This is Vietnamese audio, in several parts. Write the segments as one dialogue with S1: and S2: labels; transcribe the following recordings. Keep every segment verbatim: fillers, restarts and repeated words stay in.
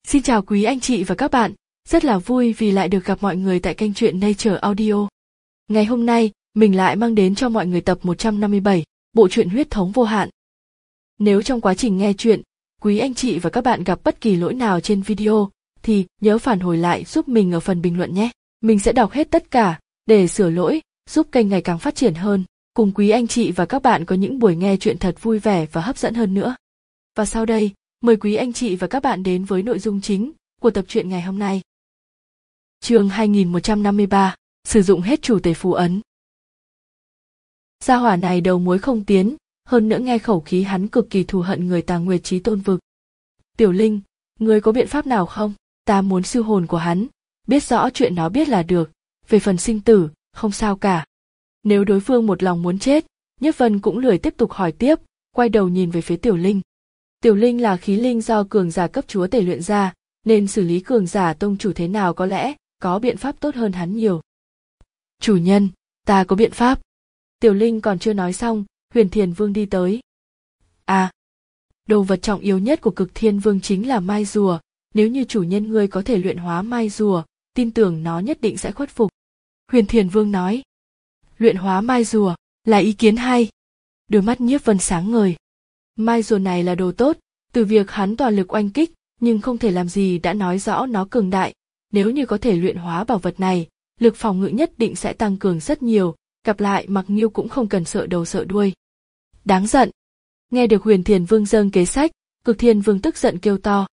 S1: Xin chào quý anh chị và các bạn, rất là vui vì lại được gặp mọi người tại kênh truyện Nature Audio. Ngày hôm nay, mình lại mang đến cho mọi người tập một trăm năm mươi bảy, bộ truyện Huyết thống vô hạn. Nếu trong quá trình nghe truyện, quý anh chị và các bạn gặp bất kỳ lỗi nào trên video, thì nhớ phản hồi lại giúp mình ở phần bình luận nhé. Mình sẽ đọc hết tất cả, để sửa lỗi, giúp kênh ngày càng phát triển hơn, cùng quý anh chị và các bạn có những buổi nghe truyện thật vui vẻ và hấp dẫn hơn nữa. Và sau đây, mời quý anh chị và các bạn đến với nội dung chính của tập truyện ngày hôm nay. Chương hai nghìn một trăm năm mươi ba, sử dụng hết chủ tể phù ấn. Gia hỏa này đầu muối không tiến, hơn nữa nghe khẩu khí hắn cực kỳ thù hận người Tà Nguyệt Chí Tôn vực. Tiểu Linh, ngươi có biện pháp nào không? Ta muốn siêu hồn của hắn, biết rõ chuyện nó biết là được, về phần sinh tử, không sao cả. Nếu đối phương một lòng muốn chết, Nhất Vân cũng lười tiếp tục hỏi tiếp, quay đầu nhìn về phía Tiểu Linh. Tiểu Linh là khí linh do cường giả cấp chúa tể luyện ra, nên xử lý cường giả tông chủ thế nào có lẽ có biện pháp tốt hơn hắn nhiều. Chủ nhân, ta có biện pháp. Tiểu Linh còn chưa nói xong, Huyền Thiền Vương đi tới. À, đồ vật trọng yếu nhất của Cực Thiên Vương chính là mai rùa, nếu như chủ nhân ngươi có thể luyện hóa mai rùa, tin tưởng nó nhất định sẽ khuất phục. Huyền Thiền Vương nói. Luyện hóa mai rùa, là ý kiến hay. Đôi mắt Nhiếp Vân sáng ngời. Mai rùa này là đồ tốt, từ việc hắn toàn lực oanh kích, nhưng không thể làm gì đã nói rõ nó cường đại. Nếu như có thể luyện hóa bảo vật này, lực phòng ngự nhất định sẽ tăng cường rất nhiều, gặp lại Mặc Nghiêu cũng không cần sợ đầu sợ đuôi. Đáng giận. Nghe được Huyền Thiền Vương dâng kế sách, Cực Thiên Vương tức giận kêu to.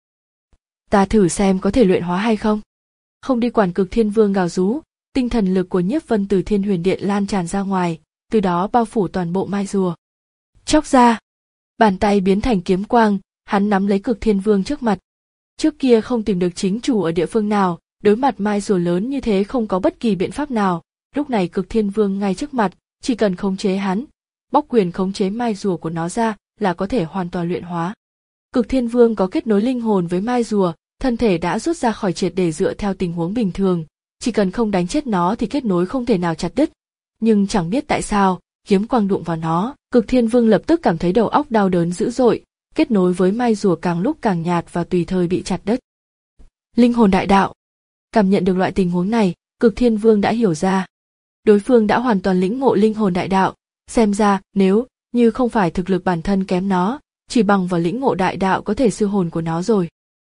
S1: Ta thử xem có thể luyện hóa hay không. Không đi quản Cực Thiên Vương gào rú, tinh thần lực của Nhiếp Vân từ Thiên Huyền Điện lan tràn ra ngoài, từ đó bao phủ toàn bộ mai rùa. Chóc ra. Bàn tay biến thành kiếm quang, hắn nắm lấy Cực Thiên Vương trước mặt. Trước kia không tìm được chính chủ ở địa phương nào, đối mặt mai rùa lớn như thế không có bất kỳ biện pháp nào, lúc này Cực Thiên Vương ngay trước mặt, chỉ cần khống chế hắn, bóc quyền khống chế mai rùa của nó ra là có thể hoàn toàn luyện hóa. Cực Thiên Vương có kết nối linh hồn với mai rùa, thân thể đã rút ra khỏi triệt để dựa theo tình huống bình thường, chỉ cần không đánh chết nó thì kết nối không thể nào chặt đứt. Nhưng chẳng biết tại sao, kiếm quang đụng vào nó, Cực Thiên Vương lập tức cảm thấy đầu óc đau đớn dữ dội, kết nối với mai rùa càng lúc càng nhạt và tùy thời bị chặt đứt. Linh hồn đại đạo. Cảm nhận được loại tình huống này, Cực Thiên Vương đã hiểu ra. Đối phương đã hoàn toàn lĩnh ngộ linh hồn đại đạo, xem ra nếu như không phải thực lực bản thân kém nó, chỉ bằng vào lĩnh ngộ đại đạo có thể siêu hồn của nó rồi.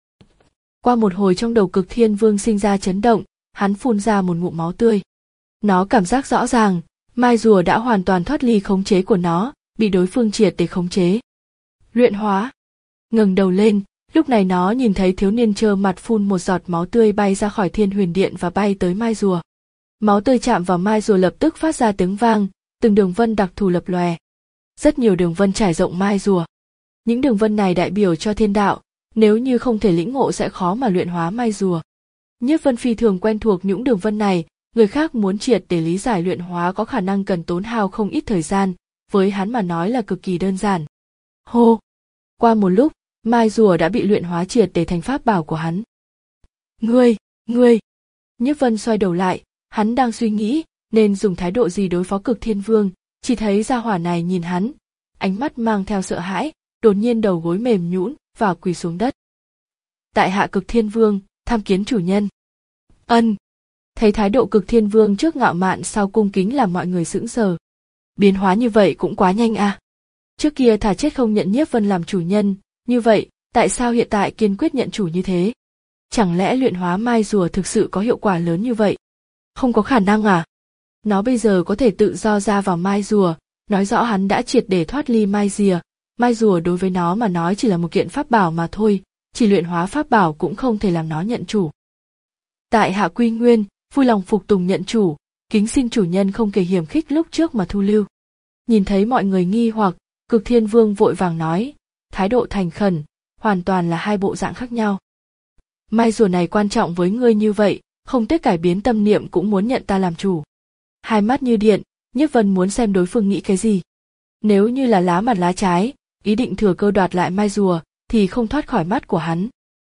S1: Qua một hồi trong đầu Cực Thiên Vương sinh ra chấn động, hắn phun ra một ngụm máu tươi. Nó cảm giác rõ ràng, mai rùa đã hoàn toàn thoát ly khống chế của nó, bị đối phương triệt để khống chế. Luyện hóa. Ngẩng đầu lên, lúc này nó nhìn thấy thiếu niên trơ mặt phun một giọt máu tươi bay ra khỏi Thiên Huyền Điện và bay tới mai rùa. Máu tươi chạm vào mai rùa lập tức phát ra tiếng vang, từng đường vân đặc thù lập lòe. Rất nhiều đường vân trải rộng mai rùa. Những đường vân này đại biểu cho thiên đạo, nếu như không thể lĩnh ngộ sẽ khó mà luyện hóa mai rùa. Nhiếp Vân phi thường quen thuộc những đường vân này, người khác muốn triệt để lý giải luyện hóa có khả năng cần tốn hao không ít thời gian, với hắn mà nói là cực kỳ đơn giản. Hô! Qua một lúc, mai rùa đã bị luyện hóa triệt để thành pháp bảo của hắn. Ngươi! Ngươi! Nhiếp Vân xoay đầu lại, hắn đang suy nghĩ nên dùng thái độ gì đối phó Cực Thiên Vương, chỉ thấy gia hỏa này nhìn hắn, ánh mắt mang theo sợ hãi, đột nhiên đầu gối mềm nhũn và quỳ xuống đất. Tại hạ Cực Thiên Vương, tham kiến chủ nhân. Ân. Thấy thái độ Cực Thiên Vương trước ngạo mạn sau cung kính làm mọi người sững sờ. Biến hóa như vậy cũng quá nhanh à. Trước kia thà chết không nhận Nhiếp Vân làm chủ nhân, như vậy, tại sao hiện tại kiên quyết nhận chủ như thế? Chẳng lẽ luyện hóa mai rùa thực sự có hiệu quả lớn như vậy? Không có khả năng à? Nó bây giờ có thể tự do ra vào mai rùa, nói rõ hắn đã triệt để thoát ly mai rìa. Mai rùa đối với nó mà nói chỉ là một kiện pháp bảo mà thôi, chỉ luyện hóa pháp bảo cũng không thể làm nó nhận chủ. Tại hạ Quy Nguyên, vui lòng phục tùng nhận chủ, kính xin chủ nhân không kể hiểm khích lúc trước mà thu lưu. Nhìn thấy mọi người nghi hoặc, Cực Thiên Vương vội vàng nói, thái độ thành khẩn, hoàn toàn là hai bộ dạng khác nhau. Mai rùa này quan trọng với ngươi như vậy, không tiếc cải biến tâm niệm cũng muốn nhận ta làm chủ. Hai mắt như điện, Nhiếp Vân muốn xem đối phương nghĩ cái gì. Nếu như là lá mặt lá trái, ý định thừa cơ đoạt lại mai rùa, thì không thoát khỏi mắt của hắn.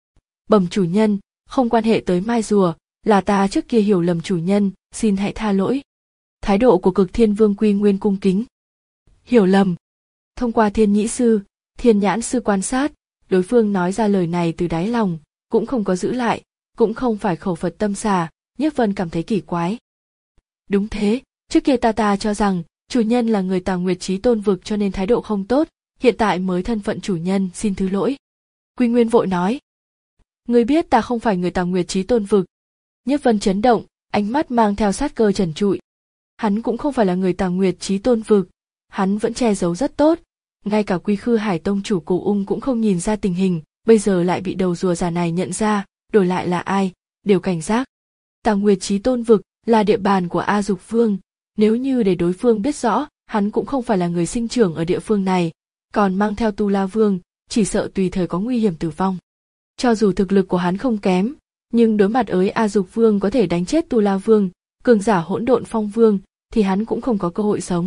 S1: Bẩm chủ nhân, không quan hệ tới mai rùa, là ta trước kia hiểu lầm chủ nhân, xin hãy tha lỗi. Thái độ của Cực Thiên Vương Quy Nguyên cung kính. Hiểu lầm. Thông qua Thiên Nhĩ Sư, Thiên Nhãn Sư quan sát, đối phương nói ra lời này từ đáy lòng, cũng không có giữ lại, cũng không phải khẩu Phật tâm xà. Nhiếp Vân cảm thấy kỳ quái. Đúng thế, trước kia ta ta cho rằng chủ nhân là người Tà Nguyệt Chí Tôn vực cho nên thái độ không tốt, hiện tại mới thân phận chủ nhân, xin thứ lỗi. Quy Nguyên vội nói. Ngươi biết ta không phải người Tà Nguyệt Chí Tôn vực. Nhiếp Vân chấn động, ánh mắt mang theo sát cơ trần trụi. Hắn cũng không phải là người Tà Nguyệt Chí Tôn vực, hắn vẫn che giấu rất tốt, ngay cả Quy Khư Hải tông chủ Cổ Ung cũng không nhìn ra tình hình, bây giờ lại bị đầu rùa già này nhận ra, đổi lại là ai, đều cảnh giác. Tà Nguyệt Chí Tôn vực là địa bàn của A Dục Vương, nếu như để đối phương biết rõ, hắn cũng không phải là người sinh trưởng ở địa phương này, còn mang theo Tu La Vương, chỉ sợ tùy thời có nguy hiểm tử vong. Cho dù thực lực của hắn không kém, nhưng đối mặt với A Dục Vương có thể đánh chết Tu La Vương, cường giả hỗn độn phong vương, thì hắn cũng không có cơ hội sống.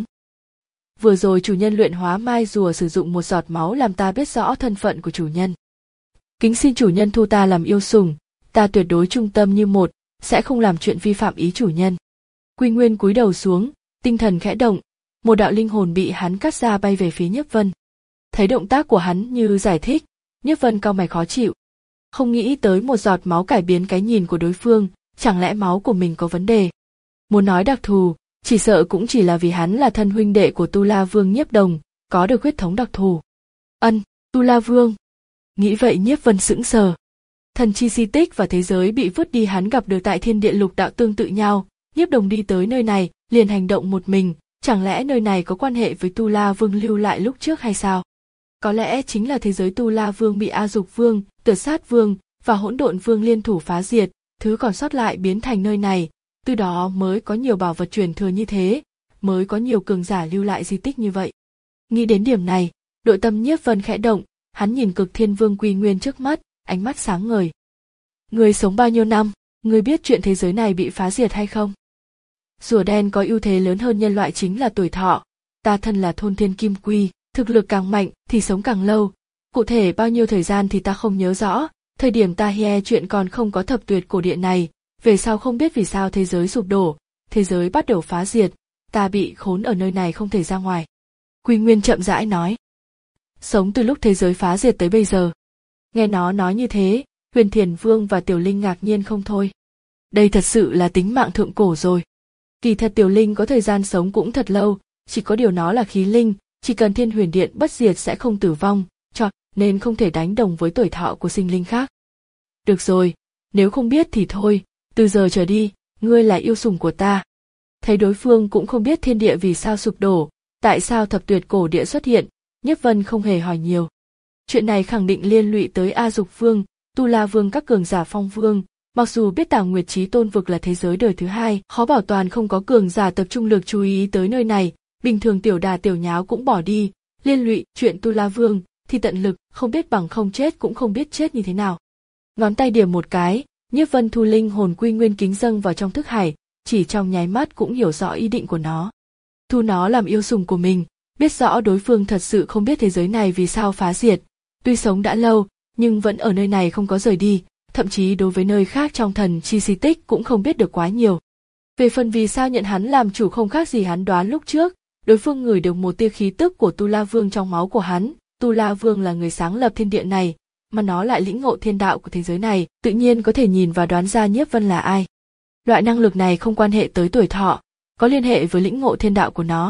S1: Vừa rồi chủ nhân luyện hóa mai rùa sử dụng một giọt máu làm ta biết rõ thân phận của chủ nhân. Kính xin chủ nhân thu ta làm yêu sủng, ta tuyệt đối trung tâm như một, sẽ không làm chuyện vi phạm ý chủ nhân. Quy Nguyên cúi đầu xuống, tinh thần khẽ động, một đạo linh hồn bị hắn cắt ra bay về phía Nhiếp Vân. Thấy động tác của hắn như giải thích, Nhiếp Vân cau mày khó chịu. Không nghĩ tới một giọt máu cải biến cái nhìn của đối phương, chẳng lẽ máu của mình có vấn đề? Muốn nói đặc thù, chỉ sợ cũng chỉ là vì hắn là thân huynh đệ của Tu La Vương Nhiếp Đồng, có được huyết thống đặc thù. Ân, Tu La Vương. Nghĩ vậy Nhiếp Vân sững sờ. Thần chi di tích và thế giới bị vứt đi hắn gặp được tại thiên địa lục đạo tương tự nhau, Nhiếp Đồng đi tới nơi này, liền hành động một mình, chẳng lẽ nơi này có quan hệ với Tu La Vương lưu lại lúc trước hay sao? Có lẽ chính là thế giới Tu La Vương bị A Dục Vương, Tuyệt Sát Vương và Hỗn Độn Vương liên thủ phá diệt, thứ còn sót lại biến thành nơi này, từ đó mới có nhiều bảo vật truyền thừa như thế, mới có nhiều cường giả lưu lại di tích như vậy. Nghĩ đến điểm này, nội tâm Nhiếp Vân khẽ động, hắn nhìn Cực Thiên Vương Quy Nguyên trước mắt, ánh mắt sáng ngời. Ngươi sống bao nhiêu năm, ngươi biết chuyện thế giới này bị phá diệt hay không? Rùa đen có ưu thế lớn hơn nhân loại chính là tuổi thọ, ta thân là thôn thiên kim quy, thực lực càng mạnh thì sống càng lâu, cụ thể bao nhiêu thời gian thì ta không nhớ rõ, thời điểm ta nghe chuyện còn không có thập tuyệt cổ địa này, về sau không biết vì sao thế giới sụp đổ, thế giới bắt đầu phá diệt, ta bị khốn ở nơi này không thể ra ngoài. Quy Nguyên chậm rãi nói. Sống từ lúc thế giới phá diệt tới bây giờ. Nghe nó nói như thế, Huyền Thiền Vương và Tiểu Linh ngạc nhiên không thôi. Đây thật sự là tính mạng thượng cổ rồi. Kỳ thật Tiểu Linh có thời gian sống cũng thật lâu, chỉ có điều nó là khí linh, chỉ cần Thiên Huyền Điện bất diệt sẽ không tử vong, cho nên không thể đánh đồng với tuổi thọ của sinh linh khác. Được rồi, nếu không biết thì thôi, từ giờ trở đi, ngươi là yêu sủng của ta. Thấy đối phương cũng không biết thiên địa vì sao sụp đổ, tại sao thập tuyệt cổ địa xuất hiện, Nhiếp Vân không hề hỏi nhiều. Chuyện này khẳng định liên lụy tới A Dục Vương, Tu La Vương các cường giả phong vương, mặc dù biết Tà Nguyệt Chí Tôn vực là thế giới đời thứ hai, khó bảo toàn không có cường giả tập trung lực chú ý tới nơi này, bình thường tiểu đà tiểu nháo cũng bỏ đi, liên lụy chuyện Tu La Vương thì tận lực, không biết bằng không chết cũng không biết chết như thế nào. Ngón tay điểm một cái, Nhiếp Vân thu linh hồn Quy Nguyên kính dâng vào trong thức hải, chỉ trong nháy mắt cũng hiểu rõ ý định của nó. Thu nó làm yêu sủng của mình, biết rõ đối phương thật sự không biết thế giới này vì sao phá diệt, tuy sống đã lâu, nhưng vẫn ở nơi này không có rời đi, thậm chí đối với nơi khác trong thần chi di tích cũng không biết được quá nhiều. Về phần vì sao nhận hắn làm chủ không khác gì hắn đoán lúc trước, đối phương ngửi được một tia khí tức của Tu La Vương trong máu của hắn, Tu La Vương là người sáng lập thiên địa này, mà nó lại lĩnh ngộ thiên đạo của thế giới này, tự nhiên có thể nhìn và đoán ra Nhiếp Vân là ai. Loại năng lực này không quan hệ tới tuổi thọ, có liên hệ với lĩnh ngộ thiên đạo của nó.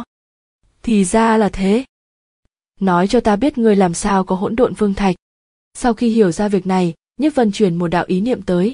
S1: Thì ra là thế. Nói cho ta biết ngươi làm sao có hỗn độn vương thạch. Sau khi hiểu ra việc này, Nhiếp Vân truyền một đạo ý niệm tới.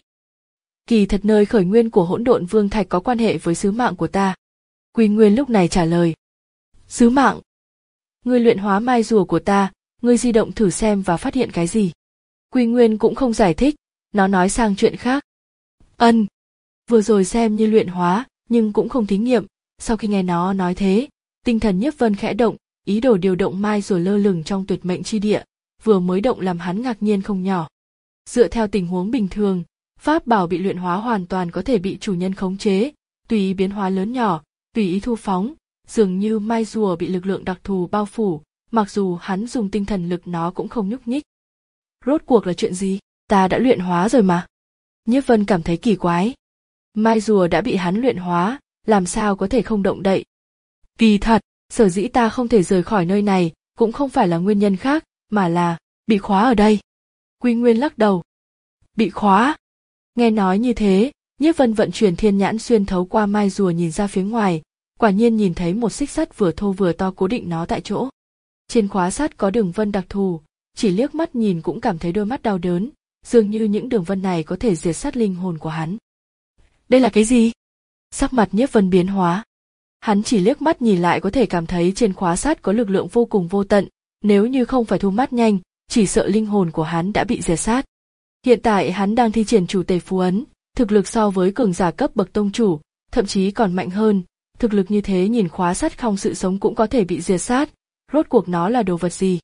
S1: Kỳ thật nơi khởi nguyên của hỗn độn vương thạch có quan hệ với sứ mạng của ta. Quy Nguyên lúc này trả lời. Sứ mạng? Ngươi luyện hóa mai rùa của ta, ngươi di động thử xem và phát hiện cái gì. Quy Nguyên cũng không giải thích, nó nói sang chuyện khác. Ân, vừa rồi xem như luyện hóa, nhưng cũng không thí nghiệm. Sau khi nghe nó nói thế, tinh thần Nhiếp Vân khẽ động, ý đồ điều động mai rùa lơ lửng trong tuyệt mệnh chi địa, vừa mới động làm hắn ngạc nhiên không nhỏ. Dựa theo tình huống bình thường, pháp bảo bị luyện hóa hoàn toàn có thể bị chủ nhân khống chế, tùy ý biến hóa lớn nhỏ, tùy ý thu phóng, dường như mai rùa bị lực lượng đặc thù bao phủ, mặc dù hắn dùng tinh thần lực nó cũng không nhúc nhích. Rốt cuộc là chuyện gì? Ta đã luyện hóa rồi mà. Nhiếp Vân cảm thấy kỳ quái. Mai rùa đã bị hắn luyện hóa, làm sao có thể không động đậy? Kỳ thật, sở dĩ ta không thể rời khỏi nơi này, cũng không phải là nguyên nhân khác, mà là bị khóa ở đây. Quy Nguyên lắc đầu. Bị khóa. Nghe nói như thế, Nhiếp Vân vận chuyển thiên nhãn xuyên thấu qua mai rùa nhìn ra phía ngoài, quả nhiên nhìn thấy một xích sắt vừa thô vừa to cố định nó tại chỗ. Trên khóa sắt có đường vân đặc thù, chỉ liếc mắt nhìn cũng cảm thấy đôi mắt đau đớn, dường như những đường vân này có thể diệt sát linh hồn của hắn. Đây là cái gì? Sắc mặt Nhiếp Vân biến hóa. Hắn chỉ liếc mắt nhìn lại có thể cảm thấy trên khóa sắt có lực lượng vô cùng vô tận, nếu như không phải thu mắt nhanh, chỉ sợ linh hồn của hắn đã bị diệt sát. Hiện tại hắn đang thi triển chủ tể phù ấn, thực lực so với cường giả cấp bậc tông chủ, thậm chí còn mạnh hơn, thực lực như thế nhìn khóa sắt không sự sống cũng có thể bị diệt sát, rốt cuộc nó là đồ vật gì?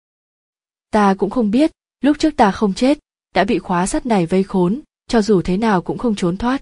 S1: Ta cũng không biết, lúc trước ta không chết, đã bị khóa sắt này vây khốn, cho dù thế nào cũng không trốn thoát.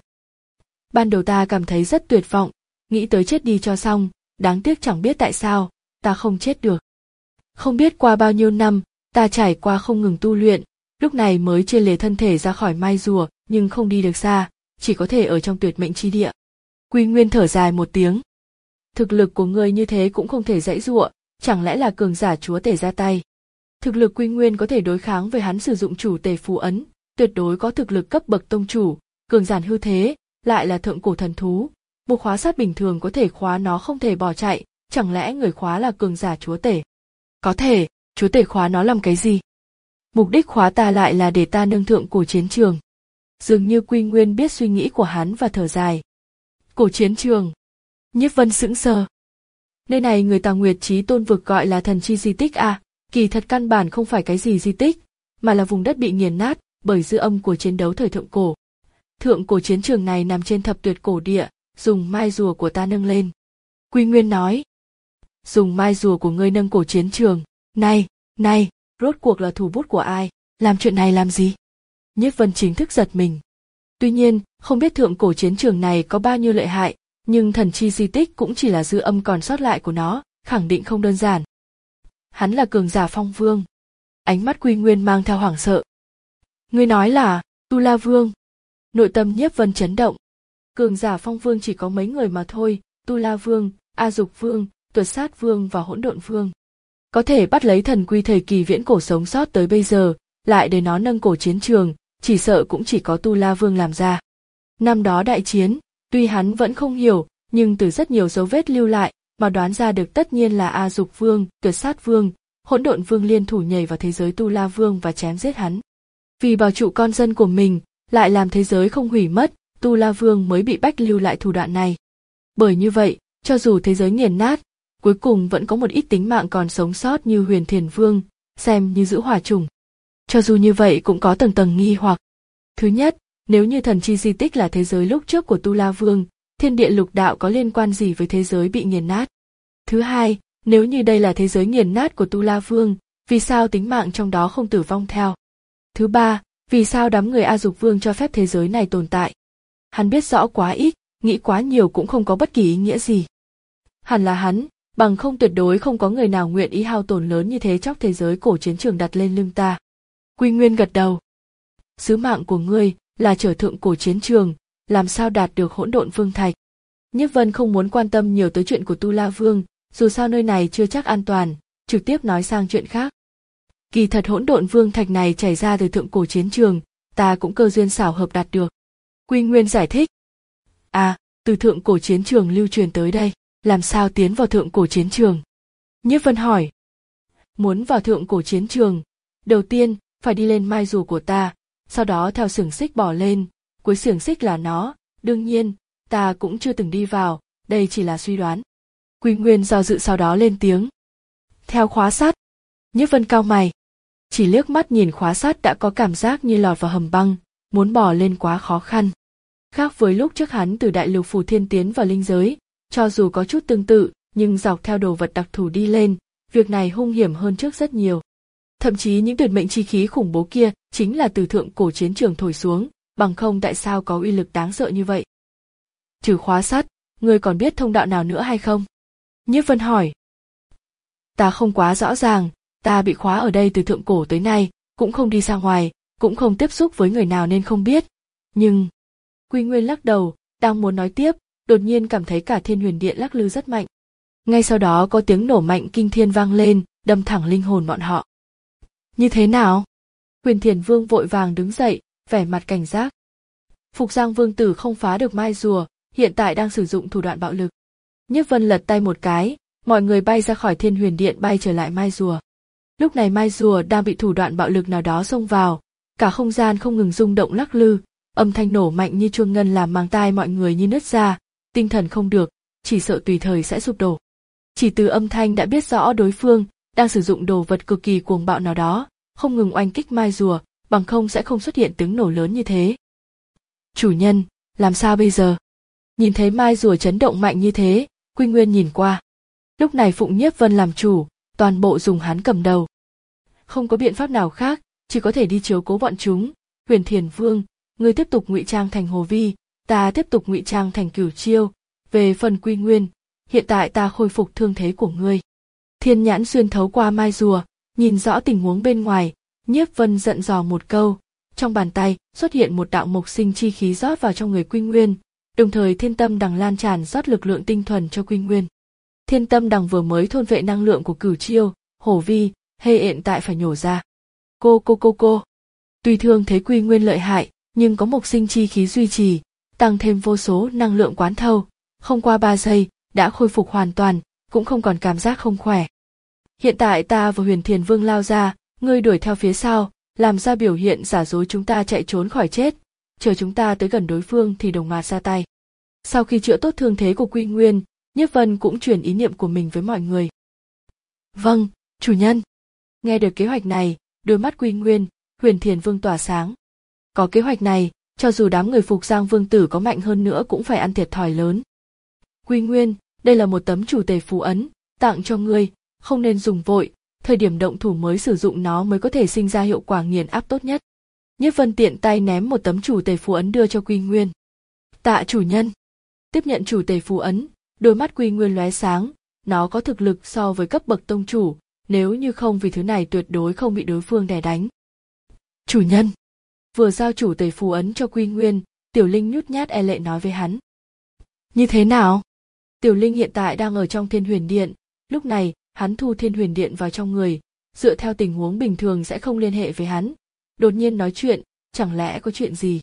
S1: Ban đầu ta cảm thấy rất tuyệt vọng, nghĩ tới chết đi cho xong, đáng tiếc chẳng biết tại sao, ta không chết được. Không biết qua bao nhiêu năm, ta trải qua không ngừng tu luyện, lúc này mới chia lìa thân thể ra khỏi mai rùa, nhưng không đi được xa, chỉ có thể ở trong tuyệt mệnh chi địa. Quy Nguyên thở dài một tiếng. Thực lực của ngươi như thế cũng không thể giãy giụa, chẳng lẽ là cường giả chúa tể ra tay? Thực lực Quy Nguyên có thể đối kháng với hắn sử dụng chủ tể phù ấn, tuyệt đối có thực lực cấp bậc tông chủ, cường giản hư thế, lại là thượng cổ thần thú, một khóa sắt bình thường có thể khóa nó không thể bỏ chạy, chẳng lẽ người khóa là cường giả chúa tể? Có thể, chúa tể khóa nó làm cái gì? Mục đích khóa ta lại là để ta nâng thượng cổ chiến trường. Dường như Quy Nguyên biết suy nghĩ của hắn và thở dài. Cổ chiến trường. Nhiếp Vân sững sờ. Nơi này người Tà Nguyệt Chí Tôn vực gọi là thần chi di tích à, kỳ thật căn bản không phải cái gì di tích, mà là vùng đất bị nghiền nát bởi dư âm của chiến đấu thời thượng cổ. Thượng cổ chiến trường này nằm trên thập tuyệt cổ địa, dùng mai rùa của ta nâng lên. Quy Nguyên nói. Dùng mai rùa của ngươi nâng cổ chiến trường, này, này, rốt cuộc là thủ bút của ai, làm chuyện này làm gì? Nhiếp Vân chính thức giật mình. Tuy nhiên, không biết thượng cổ chiến trường này có bao nhiêu lợi hại, nhưng thần chi di tích cũng chỉ là dư âm còn sót lại của nó, khẳng định không đơn giản. Hắn là cường giả phong vương. Ánh mắt Quy Nguyên mang theo hoảng sợ. Ngươi nói là, Tu La Vương. Nội tâm Nhiếp Vân chấn động. Cường giả phong vương chỉ có mấy người mà thôi, Tu La Vương, A Dục Vương, Tuột Sát Vương và Hỗn Độn Vương. Có thể bắt lấy thần quy thời kỳ viễn cổ sống sót tới bây giờ, lại để nó nâng cổ chiến trường, chỉ sợ cũng chỉ có Tu La Vương làm ra. Năm đó đại chiến, tuy hắn vẫn không hiểu, nhưng từ rất nhiều dấu vết lưu lại, mà đoán ra được tất nhiên là A Dục Vương, Tuột Sát Vương, Hỗn Độn Vương liên thủ nhảy vào thế giới Tu La Vương và chém giết hắn. Vì bảo trụ con dân của mình, lại làm thế giới không hủy mất, Tu La Vương mới bị bách lưu lại thủ đoạn này. Bởi như vậy, cho dù thế giới nghiền nát, cuối cùng vẫn có một ít tính mạng còn sống sót như Huyền Thiền Vương, xem như giữ hỏa trùng. Cho dù như vậy cũng có tầng tầng nghi hoặc. Thứ nhất, nếu như thần chi di tích là thế giới lúc trước của Tu La Vương, thiên địa lục đạo có liên quan gì với thế giới bị nghiền nát? Thứ hai, nếu như đây là thế giới nghiền nát của Tu La Vương, vì sao tính mạng trong đó không tử vong theo? Thứ ba, vì sao đám người A Dục Vương cho phép thế giới này tồn tại? Hắn biết rõ quá ít, nghĩ quá nhiều cũng không có bất kỳ ý nghĩa gì. Hẳn là hắn, bằng không tuyệt đối không có người nào nguyện ý hao tổn lớn như thế chóc thế giới cổ chiến trường đặt lên lưng ta. Quy Nguyên gật đầu. Sứ mạng của ngươi là trở thượng cổ chiến trường, làm sao đạt được Hỗn Độn Vương Thạch. Nhiếp Vân không muốn quan tâm nhiều tới chuyện của Tu La Vương, dù sao nơi này chưa chắc an toàn, trực tiếp nói sang chuyện khác. Kỳ thật Hỗn Độn Vương Thạch này chảy ra từ thượng cổ chiến trường, ta cũng cơ duyên xảo hợp đạt được. Quy Nguyên giải thích. À, từ thượng cổ chiến trường lưu truyền tới đây, làm sao tiến vào thượng cổ chiến trường? Nhiếp Vân hỏi. Muốn vào thượng cổ chiến trường, đầu tiên phải đi lên mai rùa của ta, sau đó theo xiềng xích bỏ lên, cuối xiềng xích là nó, đương nhiên, ta cũng chưa từng đi vào, đây chỉ là suy đoán. Quy Nguyên do dự sau đó lên tiếng. Theo khóa sắt. Nhiếp Vân cau mày. Chỉ liếc mắt nhìn khóa sắt đã có cảm giác như lọt vào hầm băng, muốn bò lên quá khó khăn. Khác với lúc trước hắn từ đại lục Phù Thiên tiến vào linh giới, cho dù có chút tương tự, nhưng dọc theo đồ vật đặc thù đi lên, việc này hung hiểm hơn trước rất nhiều. Thậm chí những tuyệt mệnh chi khí khủng bố kia chính là từ thượng cổ chiến trường thổi xuống, bằng không tại sao có uy lực đáng sợ như vậy. Trừ khóa sắt, ngươi còn biết thông đạo nào nữa hay không? Nhiếp Vân hỏi. Ta không quá rõ ràng, ta bị khóa ở đây từ thượng cổ tới nay, cũng không đi ra ngoài, cũng không tiếp xúc với người nào nên không biết. Nhưng... Quy Nguyên lắc đầu, đang muốn nói tiếp, đột nhiên cảm thấy cả Thiên Huyền Điện lắc lư rất mạnh. Ngay sau đó có tiếng nổ mạnh kinh thiên vang lên, đâm thẳng linh hồn bọn họ. Như thế nào? Huyền Thiền Vương vội vàng đứng dậy, vẻ mặt cảnh giác. Phục Giang Vương tử không phá được mai rùa, hiện tại đang sử dụng thủ đoạn bạo lực. Nhiếp Vân lật tay một cái, mọi người bay ra khỏi Thiên Huyền Điện bay trở lại mai rùa. Lúc này mai rùa đang bị thủ đoạn bạo lực nào đó xông vào, cả không gian không ngừng rung động lắc lư, âm thanh nổ mạnh như chuông ngân làm màng tai mọi người như nứt ra, tinh thần không được, chỉ sợ tùy thời sẽ sụp đổ. Chỉ từ âm thanh đã biết rõ đối phương đang sử dụng đồ vật cực kỳ cuồng bạo nào đó, không ngừng oanh kích mai rùa, bằng không sẽ không xuất hiện tiếng nổ lớn như thế. Chủ nhân, làm sao bây giờ? Nhìn thấy mai rùa chấn động mạnh như thế, Quy Nguyên nhìn qua. Lúc này Phụng Nhiếp Vân làm chủ, toàn bộ dùng hắn cầm đầu. Không có biện pháp nào khác, chỉ có thể đi chiếu cố bọn chúng. Huyền Thiền Vương, ngươi tiếp tục ngụy trang thành Hồ Vi, ta tiếp tục ngụy trang thành Cửu Chiêu. Về phần Quy Nguyên, hiện tại ta khôi phục thương thế của ngươi. Thiên nhãn xuyên thấu qua mai rùa, nhìn rõ tình huống bên ngoài, Nhiếp Vân giận dò một câu, trong bàn tay xuất hiện một đạo mộc sinh chi khí rót vào trong người Quy Nguyên, đồng thời thiên tâm đằng lan tràn rót lực lượng tinh thuần cho Quy Nguyên. Thiên tâm đằng vừa mới thôn vệ năng lượng của Cửu Chiêu, Hổ Vi, hê hiện tại phải nhổ ra. Cô cô cô cô. Tuy thương thấy Quy Nguyên lợi hại, nhưng có mộc sinh chi khí duy trì, tăng thêm vô số năng lượng quán thâu, không qua ba giây đã khôi phục hoàn toàn, cũng không còn cảm giác không khỏe. Hiện tại ta và Huyền Thiền Vương lao ra, ngươi đuổi theo phía sau, làm ra biểu hiện giả dối chúng ta chạy trốn khỏi chết, chờ chúng ta tới gần đối phương thì đồng loạt ra tay. Sau khi chữa tốt thương thế của Quy Nguyên, Nhiếp Vân cũng truyền ý niệm của mình với mọi người. Vâng, chủ nhân. Nghe được kế hoạch này, đôi mắt Quy Nguyên, Huyền Thiền Vương tỏa sáng. Có kế hoạch này, cho dù đám người Phục Giang Vương tử có mạnh hơn nữa cũng phải ăn thiệt thòi lớn. Quy Nguyên, đây là một tấm chủ tề phù ấn, tặng cho ngươi, không nên dùng vội, thời điểm động thủ mới sử dụng nó mới có thể sinh ra hiệu quả nghiền áp tốt nhất. Nhiếp Vân tiện tay ném một tấm chủ tề phù ấn đưa cho Quy Nguyên. Tạ chủ nhân. Tiếp nhận chủ tề phù ấn, đôi mắt Quy Nguyên lóe sáng, nó có thực lực so với cấp bậc tông chủ, nếu như không vì thứ này tuyệt đối không bị đối phương đè đánh. Chủ nhân. Vừa giao chủ tề phù ấn cho Quy Nguyên, Tiểu Linh nhút nhát e lệ nói với hắn. Như thế nào? Tiểu Linh hiện tại đang ở trong Thiên Huyền Điện, lúc này hắn thu Thiên Huyền Điện vào trong người, dựa theo tình huống bình thường sẽ không liên hệ với hắn. Đột nhiên nói chuyện, chẳng lẽ có chuyện gì?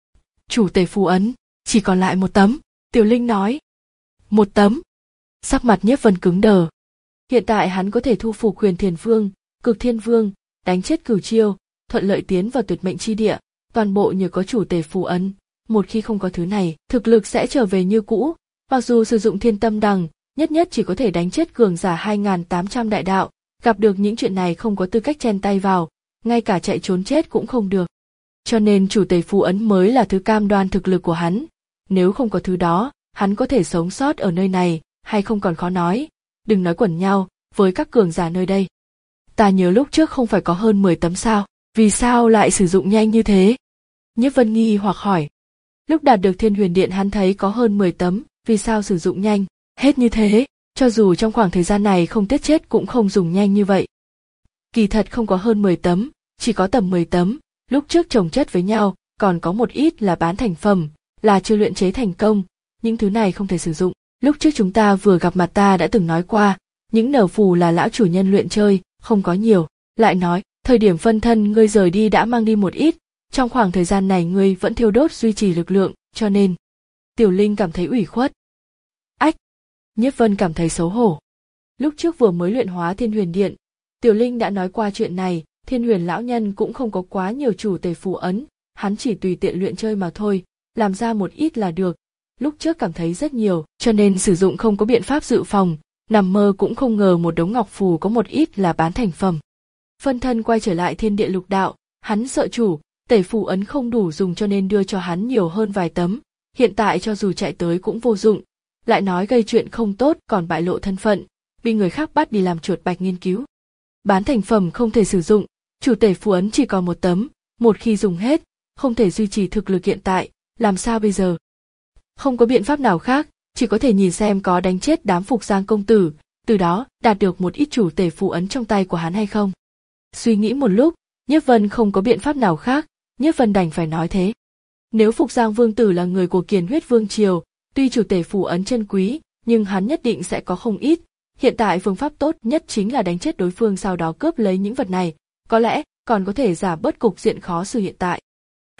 S1: Chủ tề phù ấn, chỉ còn lại một tấm, Tiểu Linh nói. Một tấm. Sắc mặt Nhiếp Vân cứng đờ. Hiện tại hắn có thể thu phục Huyền Thiền Vương, Cực Thiên Vương, đánh chết Cửu Chiêu, thuận lợi tiến vào tuyệt mệnh chi địa, toàn bộ nhờ có chủ tề phù ấn. Một khi không có thứ này, thực lực sẽ trở về như cũ, mặc dù sử dụng thiên tâm đằng, nhất nhất chỉ có thể đánh chết cường giả hai nghìn tám trăm đại đạo, gặp được những chuyện này không có tư cách chen tay vào, ngay cả chạy trốn chết cũng không được. Cho nên chủ tề phù ấn mới là thứ cam đoan thực lực của hắn, nếu không có thứ đó, hắn có thể sống sót ở nơi này, hay không còn khó nói, đừng nói quẩn nhau với các cường giả nơi đây. Ta nhớ lúc trước không phải có hơn mười tấm sao, vì sao lại sử dụng nhanh như thế? Nhiếp Vân nghi hoặc hỏi. Lúc đạt được Thiên Huyền Điện hắn thấy có hơn mười tấm, vì sao sử dụng nhanh, hết như thế, cho dù trong khoảng thời gian này không tiết chết cũng không dùng nhanh như vậy. Kỳ thật không có hơn mười tấm, chỉ có tầm mười tấm, lúc trước chồng chất với nhau, còn có một ít là bán thành phẩm, là chưa luyện chế thành công, những thứ này không thể sử dụng. Lúc trước chúng ta vừa gặp mặt ta đã từng nói qua, những nở phù là lão chủ nhân luyện chơi, không có nhiều, lại nói, thời điểm phân thân ngươi rời đi đã mang đi một ít, trong khoảng thời gian này ngươi vẫn thiêu đốt duy trì lực lượng, cho nên. Tiểu Linh cảm thấy ủy khuất. Ách! Nhiếp Vân cảm thấy xấu hổ. Lúc trước vừa mới luyện hóa Thiên Huyền Điện, Tiểu Linh đã nói qua chuyện này, Thiên Huyền lão nhân cũng không có quá nhiều chủ tề phù ấn, hắn chỉ tùy tiện luyện chơi mà thôi, làm ra một ít là được. Lúc trước cảm thấy rất nhiều, cho nên sử dụng không có biện pháp dự phòng, nằm mơ cũng không ngờ một đống ngọc phù có một ít là bán thành phẩm. Phân thân quay trở lại thiên địa lục đạo, hắn sợ chủ, tề phù ấn không đủ dùng cho nên đưa cho hắn nhiều hơn vài tấm, hiện tại cho dù chạy tới cũng vô dụng, lại nói gây chuyện không tốt còn bại lộ thân phận, bị người khác bắt đi làm chuột bạch nghiên cứu. Bán thành phẩm không thể sử dụng, chủ tề phù ấn chỉ còn một tấm, một khi dùng hết, không thể duy trì thực lực hiện tại, làm sao bây giờ? Không có biện pháp nào khác, chỉ có thể nhìn xem có đánh chết đám Phục Giang công tử, từ đó đạt được một ít chủ tề phù ấn trong tay của hắn hay không. Suy nghĩ một lúc, Nhiếp Vân không có biện pháp nào khác, Nhiếp Vân đành phải nói thế. Nếu Phục Giang vương tử là người của Kiền Huyết Vương triều, tuy chủ tề phù ấn chân quý, nhưng hắn nhất định sẽ có không ít. Hiện tại phương pháp tốt nhất chính là đánh chết đối phương sau đó cướp lấy những vật này, có lẽ còn có thể giả bớt cục diện khó xử hiện tại.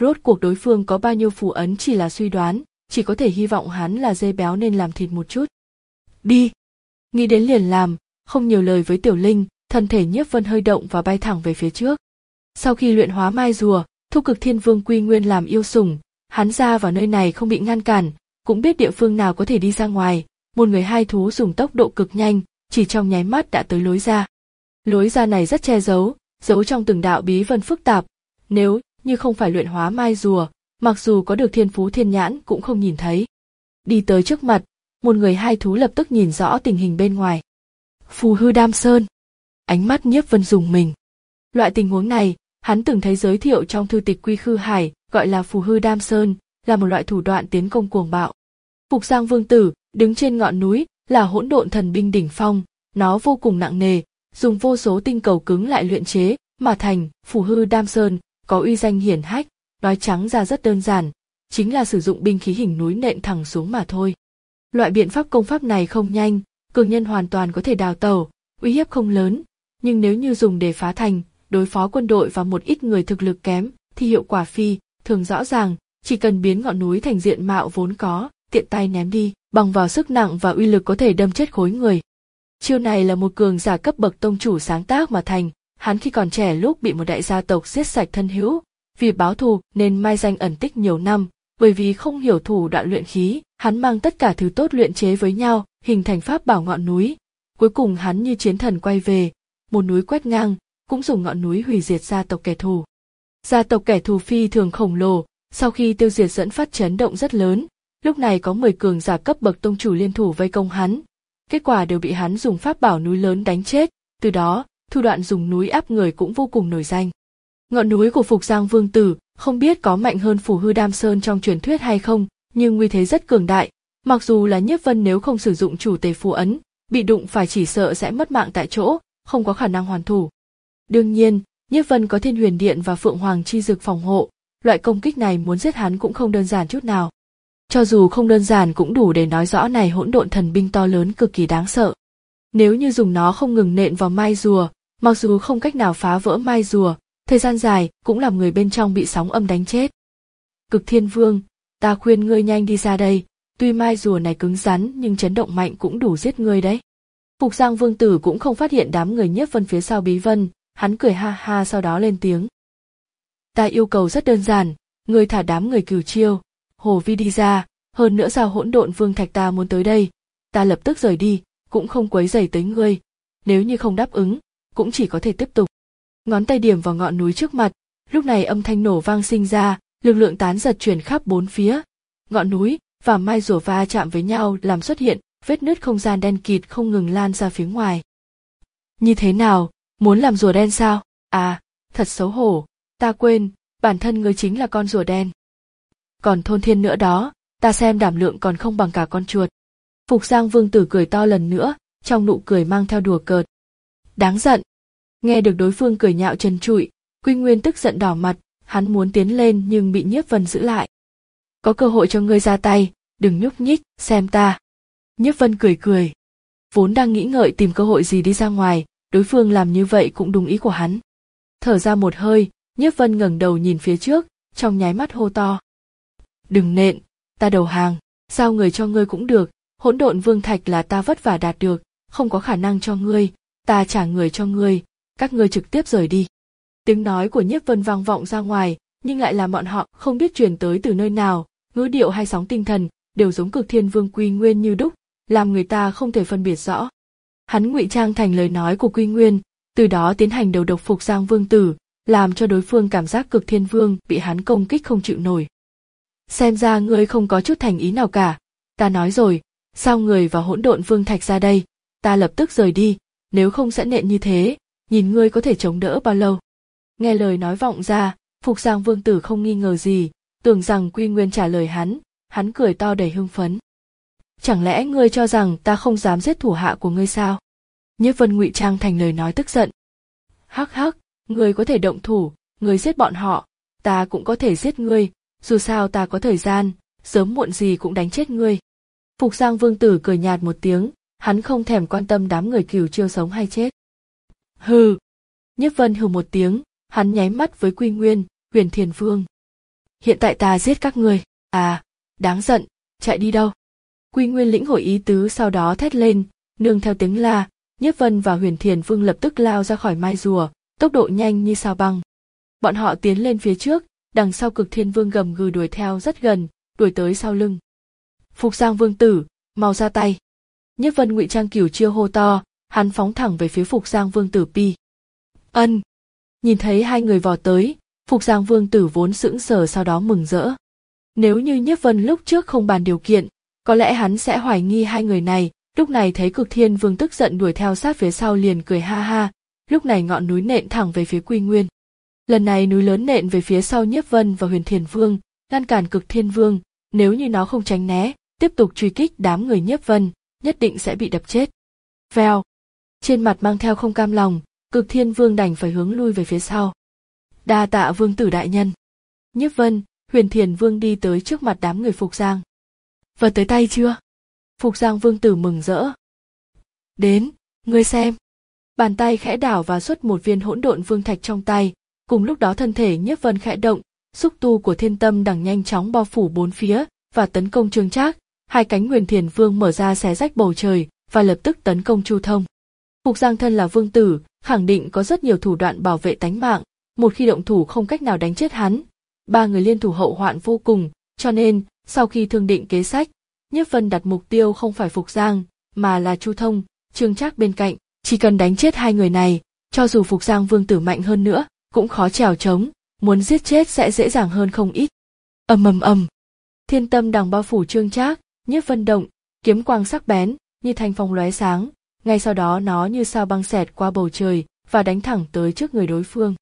S1: Rốt cuộc đối phương có bao nhiêu phù ấn chỉ là suy đoán, chỉ có thể hy vọng hắn là dê béo nên làm thịt một chút. Đi! Nghĩ đến liền làm, không nhiều lời với Tiểu Linh, thân thể Nhiếp Vân hơi động và bay thẳng về phía trước. Sau khi luyện hóa mai rùa, thu cực thiên vương quy nguyên làm yêu sủng, hắn ra vào nơi này không bị ngăn cản, cũng biết địa phương nào có thể đi ra ngoài, một người hai thú dùng tốc độ cực nhanh, chỉ trong nháy mắt đã tới lối ra. Lối ra này rất che giấu, giấu trong từng đạo bí vân phức tạp, nếu như không phải luyện hóa mai rùa, mặc dù có được thiên phú thiên nhãn cũng không nhìn thấy. Đi tới trước mặt, một người hai thú lập tức nhìn rõ tình hình bên ngoài. Phù hư đam sơn. Ánh mắt Nhiếp Vân rùng mình. Loại tình huống này, hắn từng thấy giới thiệu trong thư tịch Quy Khư Hải, gọi là phù hư đam sơn, là một loại thủ đoạn tiến công cuồng bạo. Phục Giang Vương Tử, đứng trên ngọn núi, là hỗn độn thần binh đỉnh phong, nó vô cùng nặng nề, dùng vô số tinh cầu cứng lại luyện chế, mà thành, phù hư đam sơn, có uy danh hiển hách, nói trắng ra rất đơn giản, chính là sử dụng binh khí hình núi nện thẳng xuống mà thôi. Loại biện pháp công pháp này không nhanh, cường nhân hoàn toàn có thể đào tẩu, uy hiếp không lớn, nhưng nếu như dùng để phá thành, đối phó quân đội và một ít người thực lực kém, thì hiệu quả phi thường rõ ràng, chỉ cần biến ngọn núi thành diện mạo vốn có, tiện tay ném đi, bằng vào sức nặng và uy lực có thể đâm chết khối người. Chiêu này là một cường giả cấp bậc tông chủ sáng tác mà thành, hắn khi còn trẻ lúc bị một đại gia tộc giết sạch thân hữu, vì báo thù nên mai danh ẩn tích nhiều năm, bởi vì không hiểu thủ đoạn luyện khí, hắn mang tất cả thứ tốt luyện chế với nhau, hình thành pháp bảo ngọn núi. Cuối cùng hắn như chiến thần quay về, một núi quét ngang, cũng dùng ngọn núi hủy diệt gia tộc kẻ thù. Gia tộc kẻ thù phi thường khổng lồ, sau khi tiêu diệt dẫn phát chấn động rất lớn, lúc này có mười cường giả cấp bậc tông chủ liên thủ vây công hắn. Kết quả đều bị hắn dùng pháp bảo núi lớn đánh chết, từ đó, thủ đoạn dùng núi áp người cũng vô cùng nổi danh. Ngọn núi của Phục Giang Vương Tử không biết có mạnh hơn phù hư đam sơn trong truyền thuyết hay không, nhưng uy thế rất cường đại, mặc dù là Nhiếp Vân nếu không sử dụng chủ tề phù ấn, bị đụng phải chỉ sợ sẽ mất mạng tại chỗ, không có khả năng hoàn thủ. Đương nhiên, Nhiếp Vân có Thiên Huyền Điện và Phượng Hoàng chi dực phòng hộ, loại công kích này muốn giết hắn cũng không đơn giản chút nào. Cho dù không đơn giản cũng đủ để nói rõ này hỗn độn thần binh to lớn cực kỳ đáng sợ. Nếu như dùng nó không ngừng nện vào mai rùa, mặc dù không cách nào phá vỡ mai rùa, thời gian dài cũng làm người bên trong bị sóng âm đánh chết. Cực Thiên Vương, ta khuyên ngươi nhanh đi ra đây, tuy mai rùa này cứng rắn nhưng chấn động mạnh cũng đủ giết ngươi đấy. Phục Giang Vương Tử cũng không phát hiện đám người Nhiếp Vân phía sau bí vân, hắn cười ha ha sau đó lên tiếng. Ta yêu cầu rất đơn giản, ngươi thả đám người Cửu Chiêu, Hồ Vi đi ra, hơn nữa sao hỗn độn vương thạch ta muốn tới đây, ta lập tức rời đi, cũng không quấy rầy tới ngươi, nếu như không đáp ứng, cũng chỉ có thể tiếp tục. Ngón tay điểm vào ngọn núi trước mặt, lúc này âm thanh nổ vang sinh ra, lực lượng tán giật truyền khắp bốn phía. Ngọn núi và mai rùa va chạm với nhau làm xuất hiện vết nứt không gian đen kịt không ngừng lan ra phía ngoài. Như thế nào, muốn làm rùa đen sao? À, thật xấu hổ, ta quên, bản thân ngươi chính là con rùa đen. Còn thôn thiên nữa đó, ta xem đảm lượng còn không bằng cả con chuột. Phục Giang Vương Tử cười to lần nữa, trong nụ cười mang theo đùa cợt. Đáng giận. Nghe được đối phương cười nhạo trần trụi, Quy Nguyên tức giận đỏ mặt, hắn muốn tiến lên nhưng bị Nhiếp Vân giữ lại. Có cơ hội cho ngươi ra tay, đừng nhúc nhích, xem ta. Nhiếp Vân cười cười. Vốn đang nghĩ ngợi tìm cơ hội gì đi ra ngoài, đối phương làm như vậy cũng đúng ý của hắn. Thở ra một hơi, Nhiếp Vân ngẩng đầu nhìn phía trước, trong nháy mắt hô to. Đừng nện, ta đầu hàng, giao người cho ngươi cũng được, hỗn độn vương thạch là ta vất vả đạt được, không có khả năng cho ngươi, ta trả người cho ngươi, các ngươi trực tiếp rời đi. Tiếng nói của Nhiếp Vân vang vọng ra ngoài, nhưng lại là bọn họ không biết truyền tới từ nơi nào, ngữ điệu hay sóng tinh thần, đều giống Cực Thiên Vương Quy Nguyên như đúc, làm người ta không thể phân biệt rõ. Hắn ngụy trang thành lời nói của Quy Nguyên, từ đó tiến hành đầu độc Phục Giang Vương Tử, làm cho đối phương cảm giác Cực Thiên Vương bị hắn công kích không chịu nổi. Xem ra ngươi không có chút thành ý nào cả, ta nói rồi, sao người và hỗn độn vương thạch ra đây, ta lập tức rời đi, nếu không sẽ nện như thế, nhìn ngươi có thể chống đỡ bao lâu. Nghe lời nói vọng ra, Phục Giang Vương Tử không nghi ngờ gì, tưởng rằng Quy Nguyên trả lời hắn, hắn cười to đầy hưng phấn. Chẳng lẽ ngươi cho rằng ta không dám giết thủ hạ của ngươi sao? Nhiếp Vân ngụy trang thành lời nói tức giận. Hắc hắc, ngươi có thể động thủ, ngươi giết bọn họ, ta cũng có thể giết ngươi, dù sao ta có thời gian, sớm muộn gì cũng đánh chết ngươi. Phục Giang Vương Tử cười nhạt một tiếng, hắn không thèm quan tâm đám người Cửu Chiêu sống hay chết. Hừ. Nhiếp Vân hừ một tiếng, hắn nháy mắt với Quy Nguyên, Huyền Thiền Vương. hiện tại ta giết các ngươi. À, đáng giận, chạy đi đâu? Quy Nguyên lĩnh hội ý tứ sau đó thét lên, nương theo tiếng la, Nhiếp Vân và Huyền Thiền Vương lập tức lao ra khỏi mai rùa, tốc độ nhanh như sao băng. Bọn họ tiến lên phía trước, đằng sau Cực Thiên Vương gầm gừ đuổi theo rất gần, đuổi tới sau lưng. Phục Giang Vương tử, mau ra tay. Nhiếp Vân ngụy trang cửu chiêu hô to, hắn phóng thẳng về phía Phục Giang Vương tử pi. Ân. Nhìn thấy hai người vò tới, Phục Giang Vương tử vốn sững sờ sau đó mừng rỡ. Nếu như Nhiếp Vân lúc trước không bàn điều kiện, có lẽ hắn sẽ hoài nghi hai người này. Lúc này thấy Cực Thiên Vương tức giận đuổi theo sát phía sau liền cười ha ha. Lúc này ngọn núi nện thẳng về phía Quy Nguyên. Lần này núi lớn nện về phía sau Nhiếp Vân và Huyền Thiền Vương, ngăn cản Cực Thiên Vương. Nếu như nó không tránh né, tiếp tục truy kích đám người Nhiếp Vân, nhất định sẽ bị đập chết. Vèo. Trên mặt mang theo không cam lòng, Cực Thiên Vương đành phải hướng lui về phía sau. Đa tạ Vương tử đại nhân. Nhiếp Vân, Huyền Thiền Vương đi tới trước mặt đám người Phục Giang. Vật tới tay chưa? Phục Giang Vương tử mừng rỡ. Đến, ngươi xem. Bàn tay khẽ đảo và xuất một viên hỗn độn vương thạch trong tay, cùng lúc đó thân thể Nhiếp Vân khẽ động, xúc tu của Thiên Tâm Đằng nhanh chóng bao phủ bốn phía và tấn công Trương Trác, hai cánh Huyền Thiền Vương mở ra xé rách bầu trời và lập tức tấn công Chu Thông. Phục Giang thân là vương tử, khẳng định có rất nhiều thủ đoạn bảo vệ tánh mạng, một khi động thủ không cách nào đánh chết hắn. Ba người liên thủ hậu hoạn vô cùng, cho nên, sau khi thương định kế sách, Nhiếp Vân đặt mục tiêu không phải Phục Giang, mà là Chu Thông, Trương Trác bên cạnh, chỉ cần đánh chết hai người này, cho dù Phục Giang vương tử mạnh hơn nữa, cũng khó trèo trống, muốn giết chết sẽ dễ dàng hơn không ít. Ầm ầm ầm. Thiên Tâm Đằng bao phủ Trương Trác, Nhiếp Vân động, kiếm quang sắc bén, như thanh phong lóe sáng, ngay sau đó nó như sao băng xẹt qua bầu trời và đánh thẳng tới trước người đối phương.